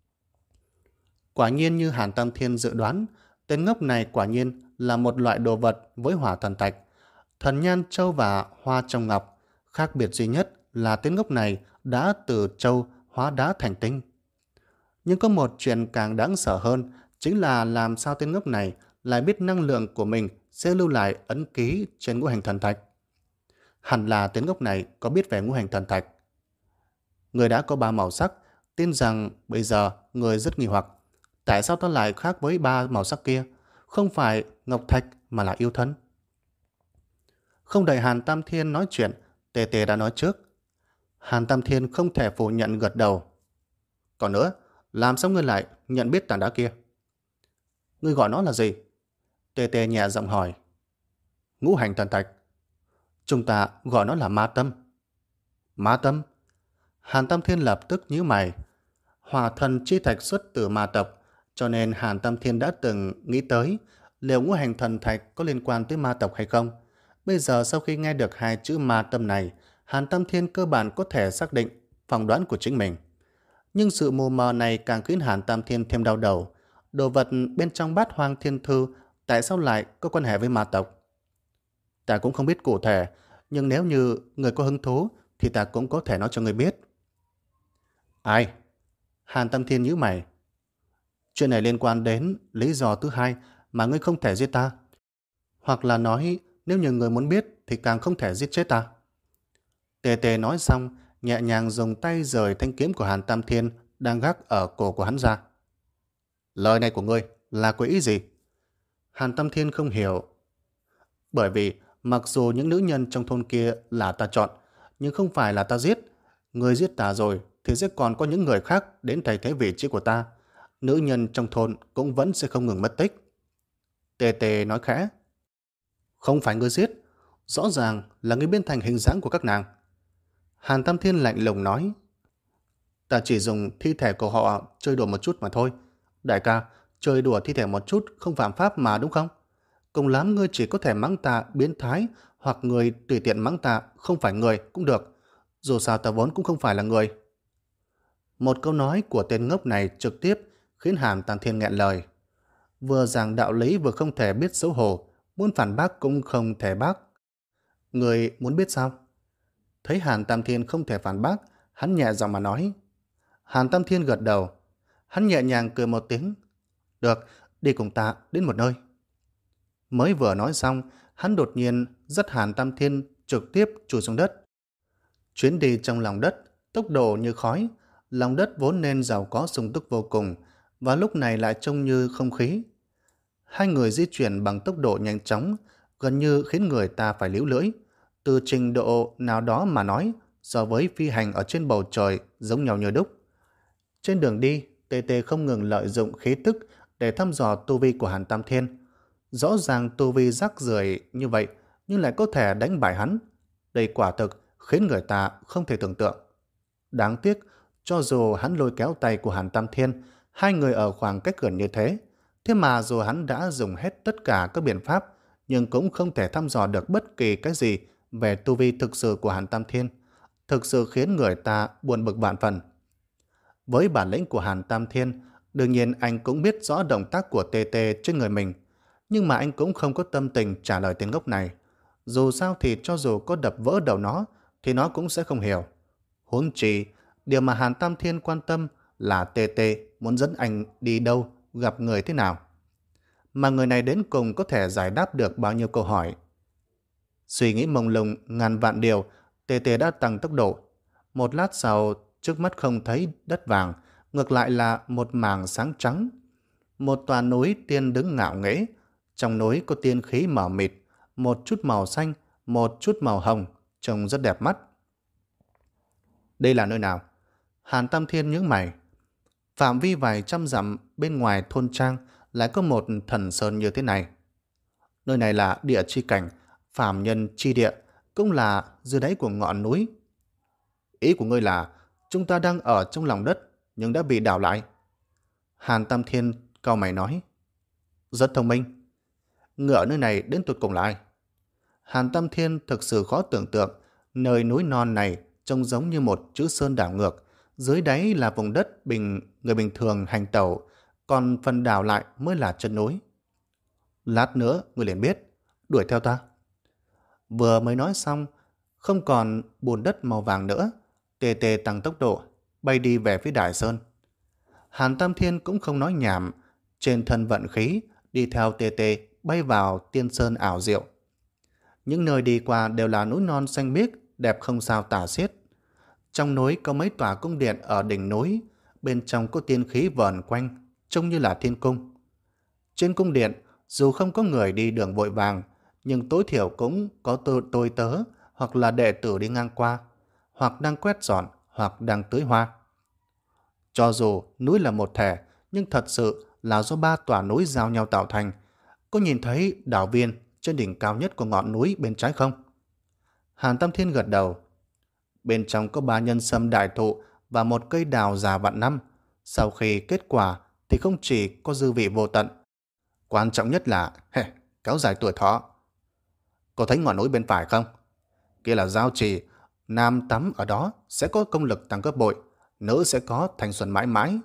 Quả nhiên như Hàn Tam Thiên dự đoán, tên ngốc này quả nhiên là một loại đồ vật với hỏa thần thạch. Thần nhan châu và hoa trong ngọc, khác biệt duy nhất là tên ngốc này đã từ châu hóa đá thành tinh. Nhưng có một chuyện càng đáng sợ hơn, chính là làm sao tên ngốc này lại biết năng lượng của mình sẽ lưu lại ấn ký trên ngũ hành thần thạch. Hẳn là tên ngốc này có biết về ngũ hành thần thạch. Người đã có ba màu sắc, tin rằng bây giờ người rất nghi hoặc. Tại sao ta lại khác với ba màu sắc kia? Không phải ngọc thạch mà là yêu thân. Không đợi Hàn Tam Thiên nói chuyện, Tê Tê đã nói trước. Hàn Tam Thiên không thể phủ nhận gật đầu. Còn nữa, làm sao ngươi lại nhận biết tảng đá kia? Ngươi gọi nó là gì? Tê Tê nhẹ giọng hỏi. Ngũ hành thần thạch. Chúng ta gọi nó là ma tâm. Ma tâm? Hàn Tam Thiên lập tức nhíu mày. Hỏa thần chi thạch xuất từ ma tộc, cho nên Hàn Tam Thiên đã từng nghĩ tới liệu ngũ hành thần thạch có liên quan tới ma tộc hay không. Bây giờ sau khi nghe được hai chữ ma tâm này, Hàn Tam Thiên cơ bản có thể xác định phỏng đoán của chính mình. Nhưng sự mù mờ này càng khiến Hàn Tam Thiên thêm đau đầu. Đồ vật bên trong bát hoang thiên thư tại sao lại có quan hệ với ma tộc? Ta cũng không biết cụ thể, nhưng nếu như người có hứng thú thì ta cũng có thể nói cho người biết. Ai? Hàn Tam Thiên nhíu mày. Chuyện này liên quan đến lý do thứ hai mà ngươi không thể giết ta. Hoặc là nói, nếu như người muốn biết thì càng không thể giết chết ta. Tê Tê nói xong, nhẹ nhàng dùng tay rời thanh kiếm của Hàn Tam Thiên đang gác ở cổ của hắn ra. Lời này của ngươi là có ý gì? Hàn Tam Thiên không hiểu. Bởi vì mặc dù những nữ nhân trong thôn kia là ta chọn, nhưng không phải là ta giết. Người giết ta rồi thì sẽ còn có những người khác đến thay thế vị trí của ta. Nữ nhân trong thôn cũng vẫn sẽ không ngừng mất tích. Tê Tê nói khẽ. Không phải ngươi giết, rõ ràng là ngươi biến thành hình dáng của các nàng. Hàn Tam Thiên lạnh lùng nói. Ta chỉ dùng thi thể của họ chơi đùa một chút mà thôi. Đại ca, chơi đùa thi thể một chút không phạm pháp mà đúng không? Cùng lắm ngươi chỉ có thể mắng ta biến thái, hoặc người tùy tiện mắng ta không phải người cũng được. Dù sao ta vốn cũng không phải là người. Một câu nói của tên ngốc này trực tiếp khiến Hàn Tam Thiên nghẹn lời. Vừa giảng đạo lý vừa không thể biết xấu hổ, muốn phản bác cũng không thể bác. Người muốn biết sao? Thấy Hàn Tam Thiên không thể phản bác, hắn nhẹ giọng mà nói. Hàn Tam Thiên gật đầu. Hắn nhẹ nhàng cười một tiếng. Được, đi cùng ta đến một nơi. Mới vừa nói xong, hắn đột nhiên dắt Hàn Tam Thiên trực tiếp chui xuống đất. Chuyến đi trong lòng đất, tốc độ như khói. Lòng đất vốn nên giàu có sung túc vô cùng, và lúc này lại trông như không khí. Hai người di chuyển bằng tốc độ nhanh chóng, gần như khiến người ta phải líu lưỡi. Từ trình độ nào đó mà nói, so với phi hành ở trên bầu trời giống nhau như đúc. Trên đường đi, Tê Tê không ngừng lợi dụng khí tức để thăm dò tu vi của Hàn Tam Thiên. Rõ ràng tu vi rác rưởi như vậy, nhưng lại có thể đánh bại hắn. Đây quả thực khiến người ta không thể tưởng tượng. Đáng tiếc, cho dù hắn lôi kéo tay của Hàn Tam Thiên, hai người ở khoảng cách gần như thế, thế mà dù hắn đã dùng hết tất cả các biện pháp, nhưng cũng không thể thăm dò được bất kỳ cái gì về tu vi thực sự của Hàn Tam Thiên, thực sự khiến người ta buồn bực vạn phần. Với bản lĩnh của Hàn Tam Thiên, đương nhiên anh cũng biết rõ động tác của Tê Tê trên người mình, nhưng mà anh cũng không có tâm tình trả lời tên ngốc này. Dù sao thì cho dù có đập vỡ đầu nó, thì nó cũng sẽ không hiểu. Huống chi, điều mà Hàn Tam Thiên quan tâm là Tê Tê muốn dẫn anh đi đâu, gặp người thế nào. Mà người này đến cùng có thể giải đáp được bao nhiêu câu hỏi. Suy nghĩ mông lung ngàn vạn điều, Tê Tê đã tăng tốc độ. Một lát sau, trước mắt không thấy đất vàng, ngược lại là một mảng sáng trắng. Một tòa núi tiên đứng ngạo nghễ, trong núi có tiên khí mờ mịt, một chút màu xanh, một chút màu hồng, trông rất đẹp mắt. Đây là nơi nào? Hàn Tam Thiên nhướng mày. Phạm vi vài trăm dặm bên ngoài thôn trang lại có một thần sơn như thế này. Nơi này là địa chi cảnh, phàm nhân chi địa, cũng là dưới đáy của ngọn núi. Ý của ngươi là chúng ta đang ở trong lòng đất nhưng đã bị đảo lại. Hàn Tam Thiên cau mày nói. Rất thông minh. Người ở nơi này đến tụt cùng là ai? Hàn Tam Thiên thực sự khó tưởng tượng. Nơi núi non này trông giống như một chữ sơn đảo ngược. Dưới đáy là vùng đất bình người bình thường hành tẩu, còn phần đảo lại mới là chân núi. Lát nữa người liền biết. Đuổi theo ta. Vừa mới nói xong, không còn bùn đất màu vàng nữa. Tê Tê tăng tốc độ, bay đi về phía Đại Sơn. Hàn Tam Thiên cũng không nói nhảm, trên thân vận khí, đi theo Tê Tê bay vào tiên sơn ảo diệu. Những nơi đi qua đều là núi non xanh biếc, đẹp không sao tả xiết. Trong núi có mấy tòa cung điện ở đỉnh núi, bên trong có tiên khí vờn quanh, trông như là thiên cung. Trên cung điện, dù không có người đi đường vội vàng, nhưng tối thiểu cũng có tôi, tôi tớ hoặc là đệ tử đi ngang qua, hoặc đang quét dọn, hoặc đang tưới hoa. Cho dù núi là một thể, nhưng thật sự là do ba tòa núi giao nhau tạo thành. Có nhìn thấy đảo viên trên đỉnh cao nhất của ngọn núi bên trái không? Hàn Tam Thiên gật đầu. Bên trong có ba nhân sâm đại thụ và một cây đào già vạn năm. Sau khi kết quả thì không chỉ có dư vị vô tận. Quan trọng nhất là he, kéo dài tuổi thọ. Có thấy ngọn núi bên phải không? Kia là giao trì. Nam tắm ở đó sẽ có công lực tăng gấp bội, nữ sẽ có thanh xuân mãi mãi.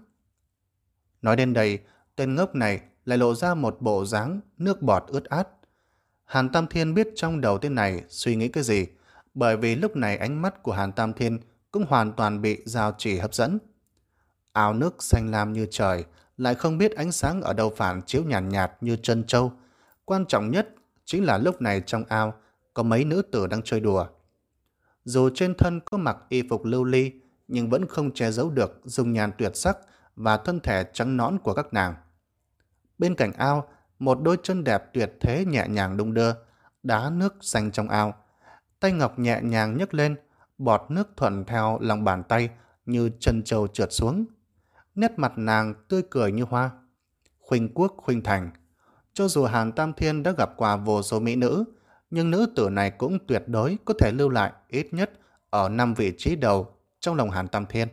Nói đến đây, tên ngốc này lại lộ ra một bộ dáng nước bọt ướt át. Hàn Tam Thiên biết trong đầu tên này suy nghĩ cái gì, bởi vì lúc này ánh mắt của Hàn Tam Thiên cũng hoàn toàn bị giao chỉ hấp dẫn. Ao nước xanh lam như trời, lại không biết ánh sáng ở đâu phản chiếu nhàn nhạt, nhạt như trân châu. Quan trọng nhất chính là lúc này trong ao có mấy nữ tử đang chơi đùa. Dù trên thân có mặc y phục lưu ly, nhưng vẫn không che giấu được dung nhan tuyệt sắc và thân thể trắng nõn của các nàng. Bên cạnh ao, một đôi chân đẹp tuyệt thế nhẹ nhàng đung đưa, đá nước xanh trong ao. Tay ngọc nhẹ nhàng nhấc lên, bọt nước thuận theo lòng bàn tay như chân trâu trượt xuống. Nét mặt nàng tươi cười như hoa, khuynh quốc khuynh thành. Cho dù Hàn Tam Thiên đã gặp qua vô số mỹ nữ, nhưng nữ tử này cũng tuyệt đối có thể lưu lại ít nhất ở năm vị trí đầu trong lòng Hàn Tam Thiên.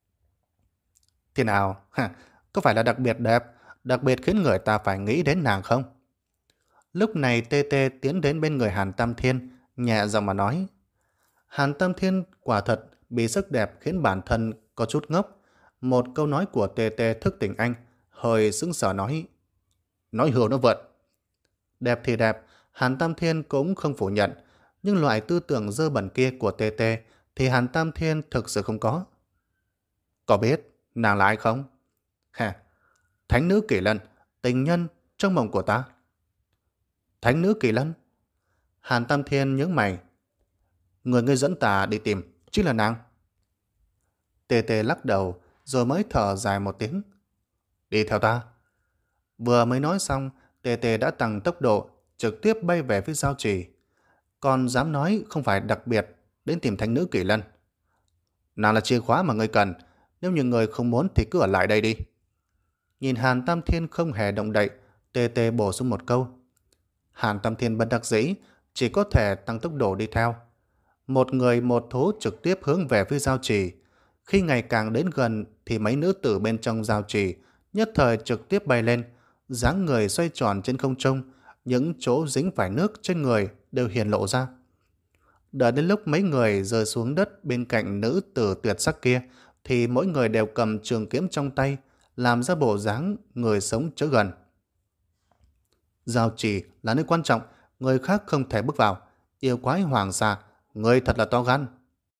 Thế nào? Có phải là đặc biệt đẹp, đặc biệt khiến người ta phải nghĩ đến nàng không? Lúc này Tê Tê tiến đến bên người Hàn Tam Thiên, nhẹ giọng mà nói. Hàn Tam Thiên quả thật bị sắc đẹp khiến bản thân có chút ngốc. Một câu nói của Tê Tê thức tỉnh anh, hơi sững sờ nói. Nói hưu nó vượt. Đẹp thì đẹp, Hàn Tam Thiên cũng không phủ nhận, nhưng loại tư tưởng dơ bẩn kia của Tê Tê thì Hàn Tam Thiên thực sự không có. Có biết nàng là ai không? Hà, thánh nữ Kỳ Lân, tình nhân trong mộng của ta. Thánh nữ Kỳ Lân? Hàn Tam Thiên nhướng mày. Người ngươi dẫn ta đi tìm chính là nàng. Tê Tê lắc đầu rồi mới thở dài một tiếng. Đi theo ta. Vừa mới nói xong, Tê Tê đã tăng tốc độ trực tiếp bay về phía giao trì. Còn dám nói không phải đặc biệt đến tìm thánh nữ Kỳ Lân. Nàng là chìa khóa mà ngươi cần. Nếu như người không muốn thì cứ ở lại đây đi. Nhìn Hàn Tam Thiên không hề động đậy, Tê Tê bổ sung một câu. Hàn Tam Thiên bất đắc dĩ, chỉ có thể tăng tốc độ đi theo. Một người một thú trực tiếp hướng về phía giao trì. Khi ngày càng đến gần thì mấy nữ tử bên trong giao trì nhất thời trực tiếp bay lên, dáng người xoay tròn trên không trung, những chỗ dính phải nước trên người đều hiển lộ ra. Đợi đến lúc mấy người rơi xuống đất bên cạnh nữ tử tuyệt sắc kia, thì mỗi người đều cầm trường kiếm trong tay, làm ra bộ dáng người sống chớ gần. Giao trì là nơi quan trọng, người khác không thể bước vào. Yêu quái hoàng sa, người thật là to gan.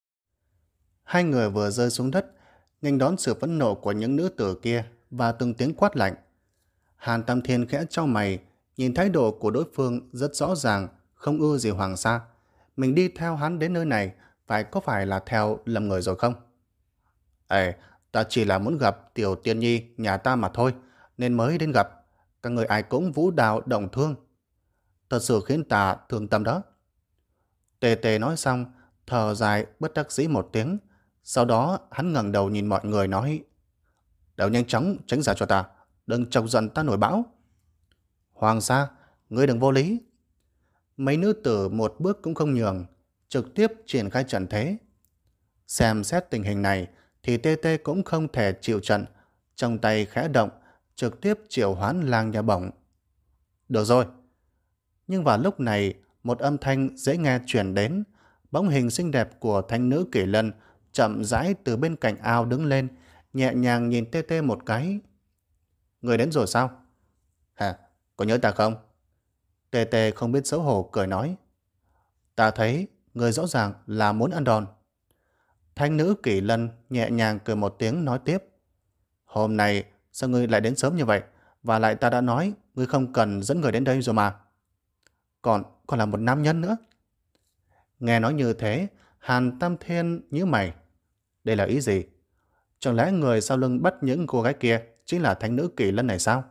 Hai người vừa rơi xuống đất, nghênh đón sự phẫn nộ của những nữ tử kia và từng tiếng quát lạnh. Hàn Tam Thiên khẽ chau mày, nhìn thái độ của đối phương rất rõ ràng, không ưa gì hoàng sa. Mình đi theo hắn đến nơi này, phải có phải là theo lầm người rồi không? Ê, ta chỉ là muốn gặp tiểu tiên nhi nhà ta mà thôi, nên mới đến gặp. Các người ai cũng vũ đạo đồng thương. Thật sự khiến ta thương tâm đó. Tê Tê nói xong, thở dài bất đắc dĩ một tiếng. Sau đó hắn ngẩng đầu nhìn mọi người nói. Đều nhanh chóng tránh ra cho ta, đừng chọc giận ta nổi bão. Hoàng sa, ngươi đừng vô lý. Mấy nữ tử một bước cũng không nhường, trực tiếp triển khai trận thế. Xem xét tình hình này thì Tê Tê cũng không thể chịu trận, trong tay khẽ động, trực tiếp triệu hoán lang nha bổng. Được rồi. Nhưng vào lúc này, một âm thanh dễ nghe truyền đến, bóng hình xinh đẹp của thánh nữ Kỳ Lân chậm rãi từ bên cạnh ao đứng lên, nhẹ nhàng nhìn Tê Tê một cái. Người đến rồi sao? Hả, có nhớ ta không? Tê Tê không biết xấu hổ cười nói. Ta thấy người rõ ràng là muốn ăn đòn. Thánh nữ Kỳ Lân nhẹ nhàng cười một tiếng nói tiếp. Hôm nay sao ngươi lại đến sớm như vậy? Và lại ta đã nói ngươi không cần dẫn người đến đây rồi mà. Còn còn là một nam nhân nữa. Nghe nói như thế, Hàn Tam Thiên nhíu mày. Đây là ý gì? Chẳng lẽ người sau lưng bắt những cô gái kia chính là thánh nữ Kỳ Lân này sao?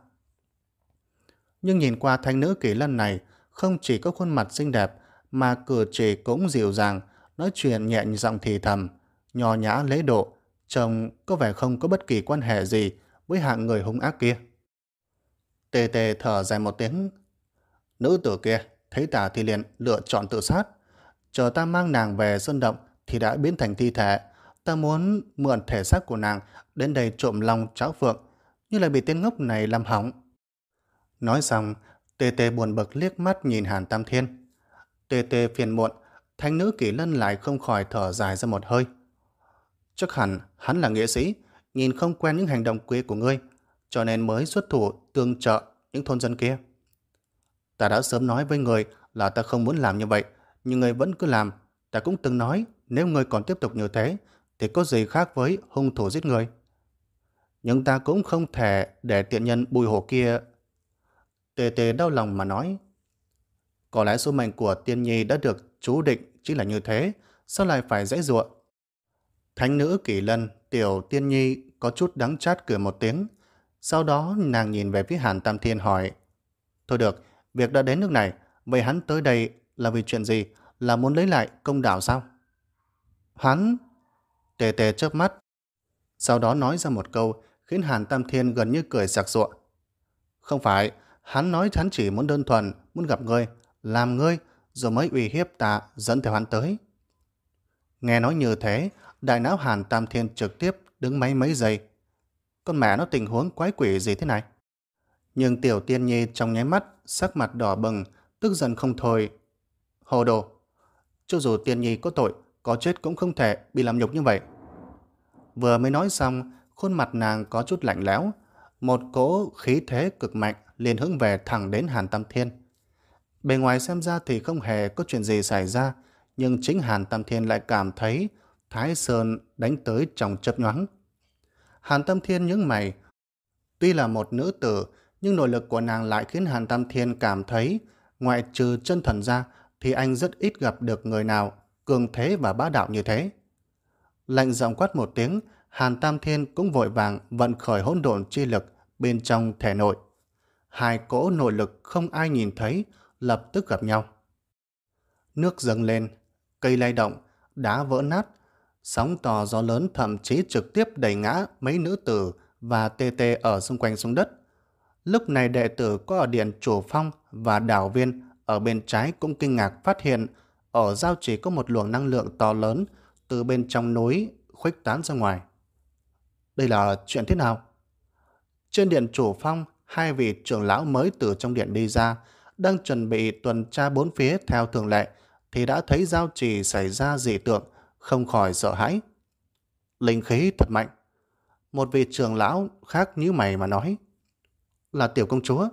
Nhưng nhìn qua thánh nữ Kỳ Lân này, không chỉ có khuôn mặt xinh đẹp mà cử chỉ cũng dịu dàng, nói chuyện nhẹ giọng thì thầm, nho nhã lễ độ, trông có vẻ không có bất kỳ quan hệ gì với hạng người hung ác kia. Tê Tê thở dài một tiếng. Nữ tử kia thấy ta thì liền lựa chọn tự sát. Chờ ta mang nàng về sơn động thì đã biến thành thi thể. Ta muốn mượn thể xác của nàng đến đây trộm long cháo phượng, như là bị tên ngốc này làm hỏng. Nói xong, Tê Tê buồn bực liếc mắt nhìn Hàn Tam Thiên. Tê Tê phiền muộn, thánh nữ Kỳ Lân lại không khỏi thở dài ra một hơi. Chắc hẳn hắn là nghệ sĩ, nhìn không quen những hành động quê của ngươi, cho nên mới xuất thủ tương trợ những thôn dân kia. Ta đã sớm nói với người là ta không muốn làm như vậy, nhưng người vẫn cứ làm. Ta cũng từng nói nếu người còn tiếp tục như thế thì có gì khác với hung thủ giết người. Nhưng ta cũng không thể để tiện nhân Bùi Hổ kia. Tê Tê đau lòng mà nói. Có lẽ số mệnh của Tiên Nhi đã được chú định chính là như thế, sao lại phải giãy giụa? Thánh nữ Kỳ Lân, Tiểu Tiên Nhi có chút đắng chát cười một tiếng. Sau đó nàng nhìn về phía Hàn Tam Thiên hỏi: Thôi được, việc đã đến nước này, vậy hắn tới đây là vì chuyện gì? Là muốn lấy lại công đạo sao? Hắn... Tề Tề chớp mắt, sau đó nói ra một câu khiến Hàn Tam Thiên gần như cười sặc sụa. Không phải, hắn nói hắn chỉ muốn đơn thuần, muốn gặp ngươi, làm ngươi, rồi mới uy hiếp ta dẫn theo hắn tới. Nghe nói như thế, đại não Hàn Tam Thiên trực tiếp đứng mấy mấy giây. Con mẹ nó tình huống quái quỷ gì thế này? Nhưng Tiểu Tiên Nhi trong nháy mắt, sắc mặt đỏ bừng, tức giận không thôi. Hồ đồ! Cho dù Tiên Nhi có tội, có chết cũng không thể bị làm nhục như vậy. Vừa mới nói xong, khuôn mặt nàng có chút lạnh lẽo, một cỗ khí thế cực mạnh liền hướng về thẳng đến Hàn Tam Thiên. Bề ngoài xem ra thì không hề có chuyện gì xảy ra, nhưng chính Hàn Tam Thiên lại cảm thấy Thái Sơn đánh tới trong chớp nhoáng. Hàn Tam Thiên nhướng mày. Tuy là một nữ tử, nhưng nội lực của nàng lại khiến Hàn Tam Thiên cảm thấy ngoại trừ chân thần ra thì anh rất ít gặp được người nào cường thế và bá đạo như thế. Lạnh giọng quát một tiếng, Hàn Tam Thiên cũng vội vàng vận khởi hỗn độn chi lực bên trong thể nội. Hai cỗ nội lực không ai nhìn thấy lập tức gặp nhau. Nước dâng lên, cây lay động, đá vỡ nát, sóng to gió lớn thậm chí trực tiếp đẩy ngã mấy nữ tử và tê tê ở xung quanh xuống đất. Lúc này đệ tử có ở điện Chủ Phong và Đảo Viên ở bên trái cũng kinh ngạc phát hiện ở giao chỉ có một luồng năng lượng to lớn từ bên trong núi khuếch tán ra ngoài. Đây là chuyện thế nào? Trên điện Chủ Phong, hai vị trưởng lão mới từ trong điện đi ra, đang chuẩn bị tuần tra bốn phía theo thường lệ, thì đã thấy giao trì xảy ra dị tượng, không khỏi sợ hãi. Linh khí thật mạnh. Một vị trưởng lão khác nhíu mày mà nói. Là tiểu công chúa.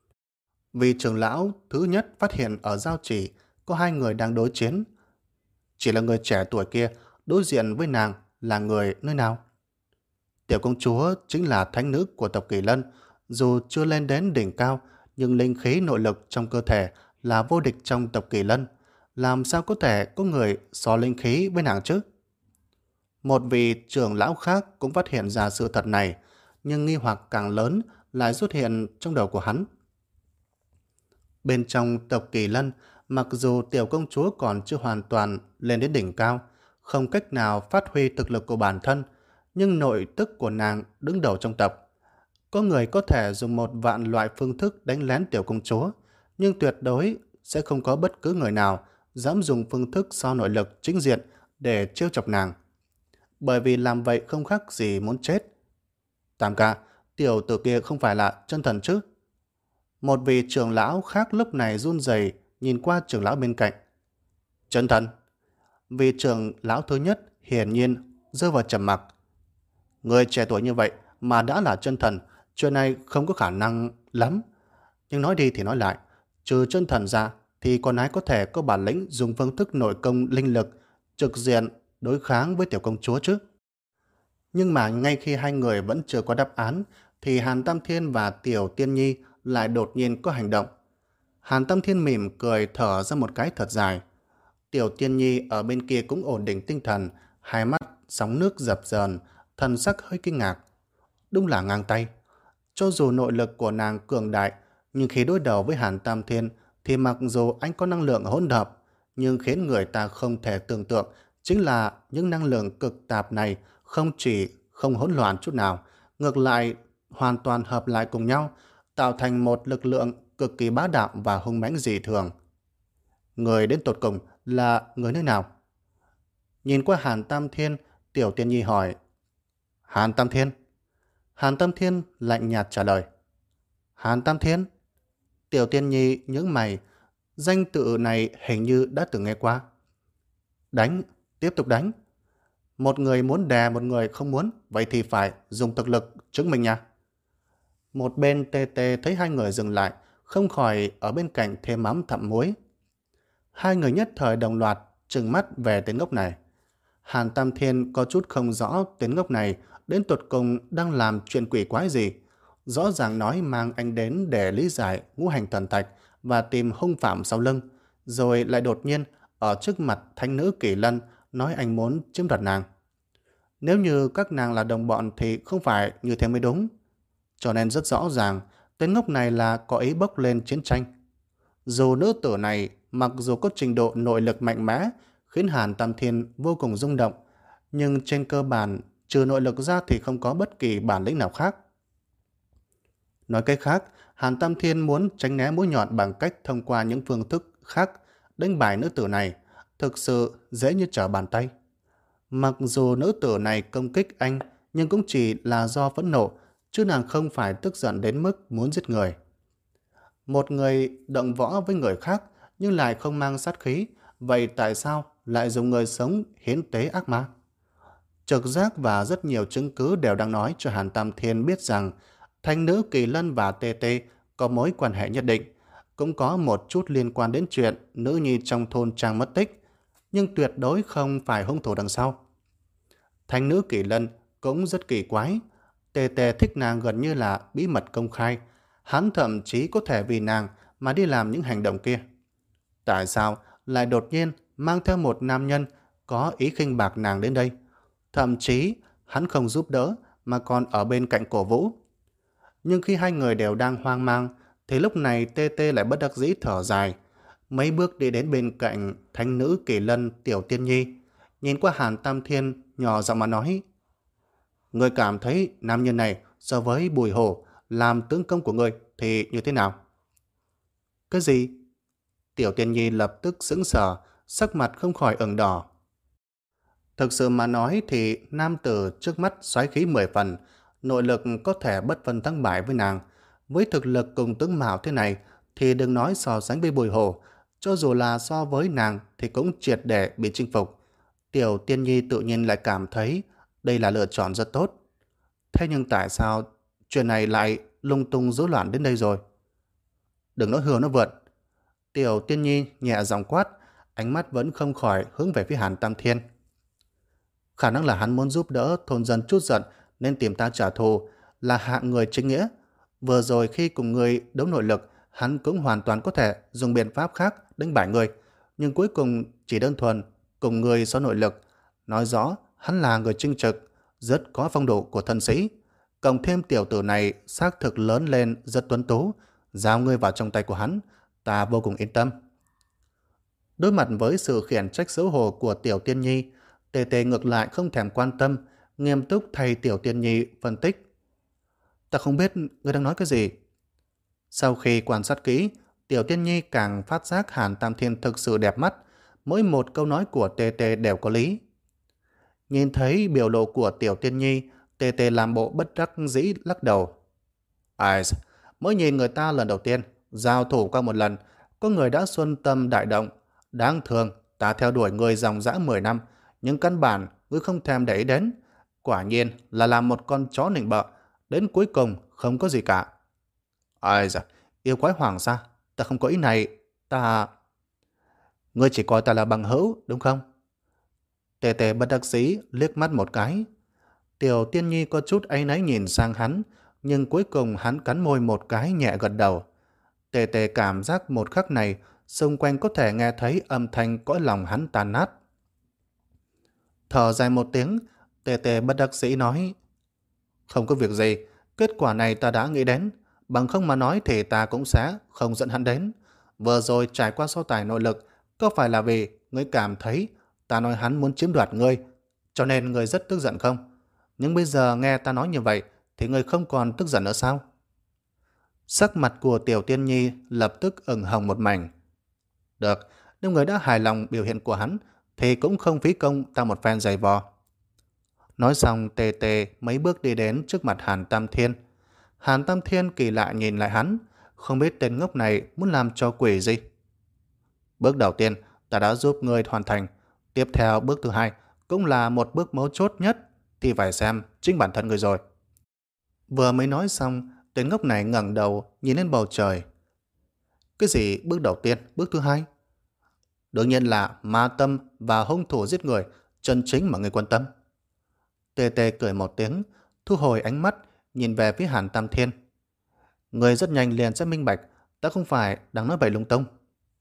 Vị trưởng lão thứ nhất phát hiện ở giao trì có hai người đang đối chiến. Chỉ là người trẻ tuổi kia đối diện với nàng là người nơi nào? Tiểu công chúa chính là thánh nữ của tộc Kỳ Lân, dù chưa lên đến đỉnh cao, nhưng linh khí nội lực trong cơ thể là vô địch trong tộc Kỳ Lân. Làm sao có thể có người so linh khí với nàng chứ? Một vị trưởng lão khác cũng phát hiện ra sự thật này, nhưng nghi hoặc càng lớn lại xuất hiện trong đầu của hắn. Bên trong tộc Kỳ Lân, mặc dù tiểu công chúa còn chưa hoàn toàn lên đến đỉnh cao, không cách nào phát huy thực lực của bản thân, nhưng nội tức của nàng đứng đầu trong tộc. Có người có thể dùng một vạn loại phương thức đánh lén tiểu công chúa, nhưng tuyệt đối sẽ không có bất cứ người nào dám dùng phương thức so nội lực chính diện để trêu chọc nàng. Bởi vì làm vậy không khác gì muốn chết. Tam ca, tiểu tử kia không phải là chân thần chứ? Một vị trưởng lão khác lúc này run rẩy nhìn qua trưởng lão bên cạnh. Chân thần? Vị trưởng lão thứ nhất hiển nhiên rơi vào trầm mặc. Người trẻ tuổi như vậy mà đã là chân thần, chuyện này không có khả năng lắm. Nhưng nói đi thì nói lại, trừ chân thần ra thì còn ai có thể có bản lĩnh dùng phương thức nội công linh lực trực diện đối kháng với tiểu công chúa chứ? Nhưng mà ngay khi hai người vẫn chưa có đáp án thì Hàn Tam Thiên và Tiểu Tiên Nhi lại đột nhiên có hành động. Hàn Tam Thiên mỉm cười thở ra một cái thật dài. Tiểu Tiên Nhi ở bên kia cũng ổn định tinh thần, hai mắt sóng nước dập dờn, thần sắc hơi kinh ngạc. Đúng là ngang tay. Cho dù nội lực của nàng cường đại, nhưng khi đối đầu với Hàn Tam Thiên thì mặc dù anh có năng lượng hỗn hợp, nhưng khiến người ta không thể tưởng tượng chính là những năng lượng cực tạp này không chỉ không hỗn loạn chút nào, ngược lại hoàn toàn hợp lại cùng nhau, tạo thành một lực lượng cực kỳ bá đạo và hung mãnh dị thường. Người đến tột cùng là người nơi nào? Nhìn qua Hàn Tam Thiên, Tiểu Tiên Nhi hỏi. Hàn Tam Thiên? Hàn Tam Thiên lạnh nhạt trả lời. Hàn Tam Thiên? Tiểu Tiên Nhi nhướng mày, danh tự này hình như đã từng nghe qua. Đánh, tiếp tục đánh. Một người muốn đè một người không muốn, vậy thì phải dùng thực lực chứng minh nha. Một bên tê tê thấy hai người dừng lại, không khỏi ở bên cạnh thêm mắm thậm muối. Hai người nhất thời đồng loạt trừng mắt về tên ngốc này. Hàn Tam Thiên có chút không rõ tên ngốc này đến tột cùng đang làm chuyện quỷ quái gì. Rõ ràng nói mang anh đến để lý giải ngũ hành thần thạch và tìm hung phạm sau lưng. rồi lại đột nhiên ở trước mặt thánh nữ Kỳ Lân nói anh muốn chiếm đoạt nàng. Nếu như các nàng là đồng bọn thì không phải như thế mới đúng. Cho nên rất rõ ràng, tên ngốc này là có ý bốc lên chiến tranh. Dù nữ tử này mặc dù có trình độ nội lực mạnh mẽ, khiến Hàn Tam Thiên vô cùng rung động, nhưng trên cơ bản, trừ nội lực ra thì không có bất kỳ bản lĩnh nào khác. Nói cách khác, Hàn Tam Thiên muốn tránh né mũi nhọn bằng cách thông qua những phương thức khác đánh bại nữ tử này, thực sự dễ như trở bàn tay. Mặc dù nữ tử này công kích anh, nhưng cũng chỉ là do phẫn nộ, chứ nàng không phải tức giận đến mức muốn giết người. Một người động võ với người khác nhưng lại không mang sát khí, vậy tại sao lại dùng người sống hiến tế ác ma? Trực giác và rất nhiều chứng cứ đều đang nói cho Hàn Tam Thiên biết rằng thanh nữ Kỳ Lân và Tê Tê có mối quan hệ nhất định, cũng có một chút liên quan đến chuyện nữ nhi trong thôn trang mất tích, nhưng tuyệt đối không phải hung thủ đằng sau. Thanh nữ Kỳ Lân cũng rất kỳ quái, Tê Tê thích nàng gần như là bí mật công khai, hắn thậm chí có thể vì nàng mà đi làm những hành động kia. Tại sao lại đột nhiên mang theo một nam nhân có ý khinh bạc nàng đến đây? Thậm chí hắn không giúp đỡ mà còn ở bên cạnh cổ vũ. Nhưng khi hai người đều đang hoang mang thì lúc này Tê Tê lại bất đắc dĩ thở dài, mấy bước đi đến bên cạnh thánh nữ Kỳ Lân Tiểu Tiên Nhi, nhìn qua Hàn Tam Thiên nhỏ giọng mà nói: người cảm thấy nam nhân này so với Bùi Hổ làm tướng công của người thì như thế nào? Cái gì? Tiểu Tiên Nhi lập tức sững sờ, sắc mặt không khỏi ửng đỏ. Thực sự mà nói thì nam tử trước mắt xoáy khí mười phần, nội lực có thể bất phân thắng bại với nàng. Với thực lực cùng tướng mạo thế này thì đừng nói so sánh với Bùi Hổ, cho dù là so với nàng thì cũng triệt để bị chinh phục. Tiểu Tiên Nhi tự nhiên lại cảm thấy đây là lựa chọn rất tốt. Thế nhưng tại sao chuyện này lại lung tung rối loạn đến đây rồi? Đừng nói hừa nó vượt. Tiểu Tiên Nhi nhẹ giọng quát, ánh mắt vẫn không khỏi hướng về phía Hàn Tam Thiên. Khả năng là hắn muốn giúp đỡ thôn dân chút giận nên tìm ta trả thù, là hạng người chính nghĩa. Vừa rồi khi cùng người đấu nội lực, hắn cũng hoàn toàn có thể dùng biện pháp khác đánh bại người, nhưng cuối cùng chỉ đơn thuần cùng người so nội lực. Nói rõ hắn là người chinh trực, rất có phong độ của thân sĩ. Cộng thêm tiểu tử này xác thực lớn lên rất tuấn tú, giao ngươi vào trong tay của hắn, ta vô cùng yên tâm. Đối mặt với sự khiển trách xấu hổ của Tiểu Tiên Nhi, Tê Tê ngược lại không thèm quan tâm, nghiêm túc thay Tiểu Tiên Nhi phân tích. Ta không biết ngươi đang nói cái gì. Sau khi quan sát kỹ, Tiểu Tiên Nhi càng phát giác Hàn Tam Thiên thực sự đẹp mắt, mỗi một câu nói của Tê Tê đều có lý. Nhìn thấy biểu lộ của Tiểu Tiên Nhi, Tê Tê làm bộ bất đắc dĩ lắc đầu. Ai, mới nhìn người ta lần đầu tiên, giao thủ qua một lần, có người đã xuân tâm đại động. Đáng thương, ta theo đuổi người dòng dã mười năm, nhưng căn bản ngươi không thèm để ý đến. Quả nhiên là làm một con chó nịnh bợ, đến cuối cùng không có gì cả. Ai da, yêu quái hoàng sa, ta không có ý này, ta... Ngươi chỉ coi ta là bằng hữu, đúng không? Tê Tê bất đắc dĩ liếc mắt một cái. Tiểu Tiên Nhi có chút áy náy nhìn sang hắn, nhưng cuối cùng hắn cắn môi một cái nhẹ gật đầu. Tê Tê cảm giác một khắc này, xung quanh có thể nghe thấy âm thanh cõi lòng hắn tan nát. Thở dài một tiếng, Tê Tê bất đắc dĩ nói: không có việc gì, kết quả này ta đã nghĩ đến, bằng không mà nói thì ta cũng sẽ không dẫn hắn đến. Vừa rồi trải qua so tài nội lực, có phải là vì ngươi cảm thấy ta nói hắn muốn chiếm đoạt ngươi, cho nên ngươi rất tức giận không? Nhưng bây giờ nghe ta nói như vậy thì ngươi không còn tức giận nữa sao? Sắc mặt của Tiểu Tiên Nhi lập tức ửng hồng một mảnh. Được, nếu người đã hài lòng biểu hiện của hắn thì cũng không phí công ta một phen giày vò. Nói xong, Tê Tê mấy bước đi đến trước mặt Hàn Tam Thiên. Hàn Tam Thiên kỳ lạ nhìn lại hắn, không biết tên ngốc này muốn làm cho quỷ gì. Bước đầu tiên ta đã giúp ngươi hoàn thành, tiếp theo bước thứ hai cũng là một bước mấu chốt nhất thì phải xem chính bản thân ngươi rồi. Vừa mới nói xong, tên ngốc này ngẩng đầu nhìn lên bầu trời. Cái gì bước đầu tiên, bước thứ hai? Đương nhiên là ma tâm và hung thủ giết người chân chính mà người quan tâm. Tê Tê cười một tiếng, thu hồi ánh mắt, nhìn về phía Hàn Tam Thiên. Người rất nhanh liền sẽ minh bạch, ta không phải đang nói bậy lung tung.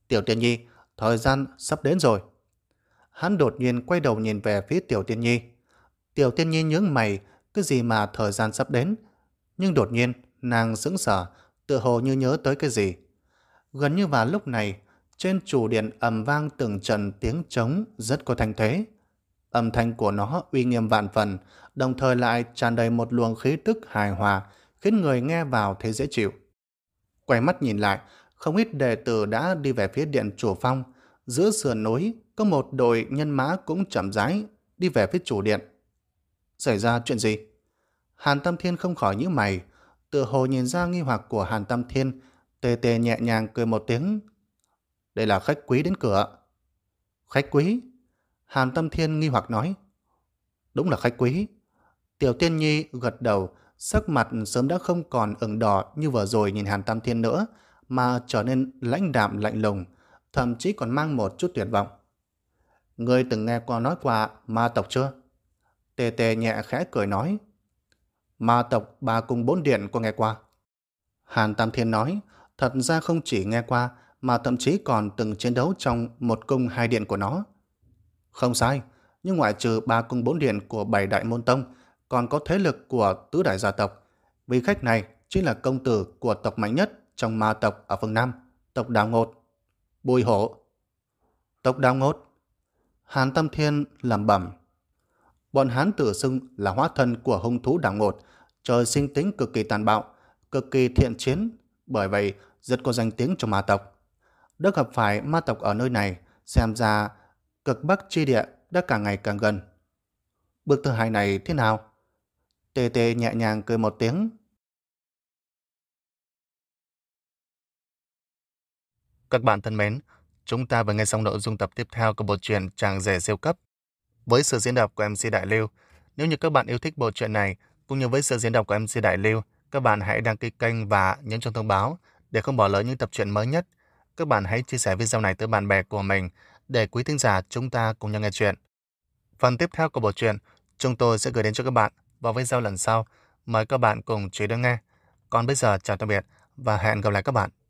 Tiểu Tiên Nhi, thời gian sắp đến rồi. Hắn đột nhiên quay đầu nhìn về phía Tiểu Tiên Nhi. Tiểu Tiên Nhi nhướng mày, cái gì mà thời gian sắp đến? Nhưng đột nhiên, nàng sững sờ, tựa hồ như nhớ tới cái gì. Gần như vào lúc này, trên chủ điện ầm vang từng trận tiếng trống rất có thanh thế. Âm thanh của nó uy nghiêm vạn phần, đồng thời lại tràn đầy một luồng khí tức hài hòa, khiến người nghe vào thấy dễ chịu. Quay mắt nhìn lại, không ít đệ tử đã đi về phía điện chủ phong. Giữa sườn núi có một đội nhân mã cũng chậm rãi đi về phía chủ điện. Xảy ra chuyện gì? Hàn Tam Thiên không khỏi nhíu mày, tựa hồ nhìn ra nghi hoặc của Hàn Tam Thiên, tê tê nhẹ nhàng cười một tiếng. Đây là khách quý đến cửa. Khách quý? Hàn Tam Thiên nghi hoặc nói. Đúng là khách quý. Tiểu Tiên Nhi gật đầu, sắc mặt sớm đã không còn ửng đỏ như vừa rồi nhìn Hàn Tam Thiên nữa, mà trở nên lãnh đạm lạnh lùng, thậm chí còn mang một chút tuyệt vọng. Ngươi từng nghe qua nói qua ma tộc chưa? Tê tê nhẹ khẽ cười nói. Ma tộc ba cung bốn điện có nghe qua. Hàn Tam Thiên nói, thật ra không chỉ nghe qua, mà thậm chí còn từng chiến đấu trong một cung hai điện của nó. Không sai, nhưng ngoại trừ ba cung bốn điện của bảy đại môn tông, còn có thế lực của tứ đại gia tộc. Vị khách này chính là công tử của tộc mạnh nhất trong ma tộc ở phương Nam, tộc Đào Ngột. Bùi Hổ. Tộc Đào Ngột. Hàn Tam Thiên lẩm bẩm. Bọn hắn tự xưng là hóa thân của hung thú Đào Ngột, trời sinh tính cực kỳ tàn bạo, cực kỳ thiện chiến, bởi vậy rất có danh tiếng trong ma tộc. Đã gặp phải ma tộc ở nơi này, xem ra cực bắc chi địa đã càng ngày càng gần. Bước thứ hai này thế nào? Tê tê nhẹ nhàng cười một tiếng. Các bạn thân mến, chúng ta vừa nghe xong nội dung tập tiếp theo của bộ truyện Chàng rể siêu cấp với sự diễn đọc của em xê Đại Lưu. Nếu như các bạn yêu thích bộ truyện này cũng như với sự diễn đọc của em xê Đại Lưu, các bạn hãy đăng ký kênh và nhấn chuông thông báo để không bỏ lỡ những tập truyện mới nhất. Các bạn hãy chia sẻ video này tới bạn bè của mình để quý thính giả chúng ta cùng nhau nghe chuyện. Phần tiếp theo của bộ truyện chúng tôi sẽ gửi đến cho các bạn vào video lần sau. Mời các bạn cùng chú ý đón nghe. Còn bây giờ chào tạm biệt và hẹn gặp lại các bạn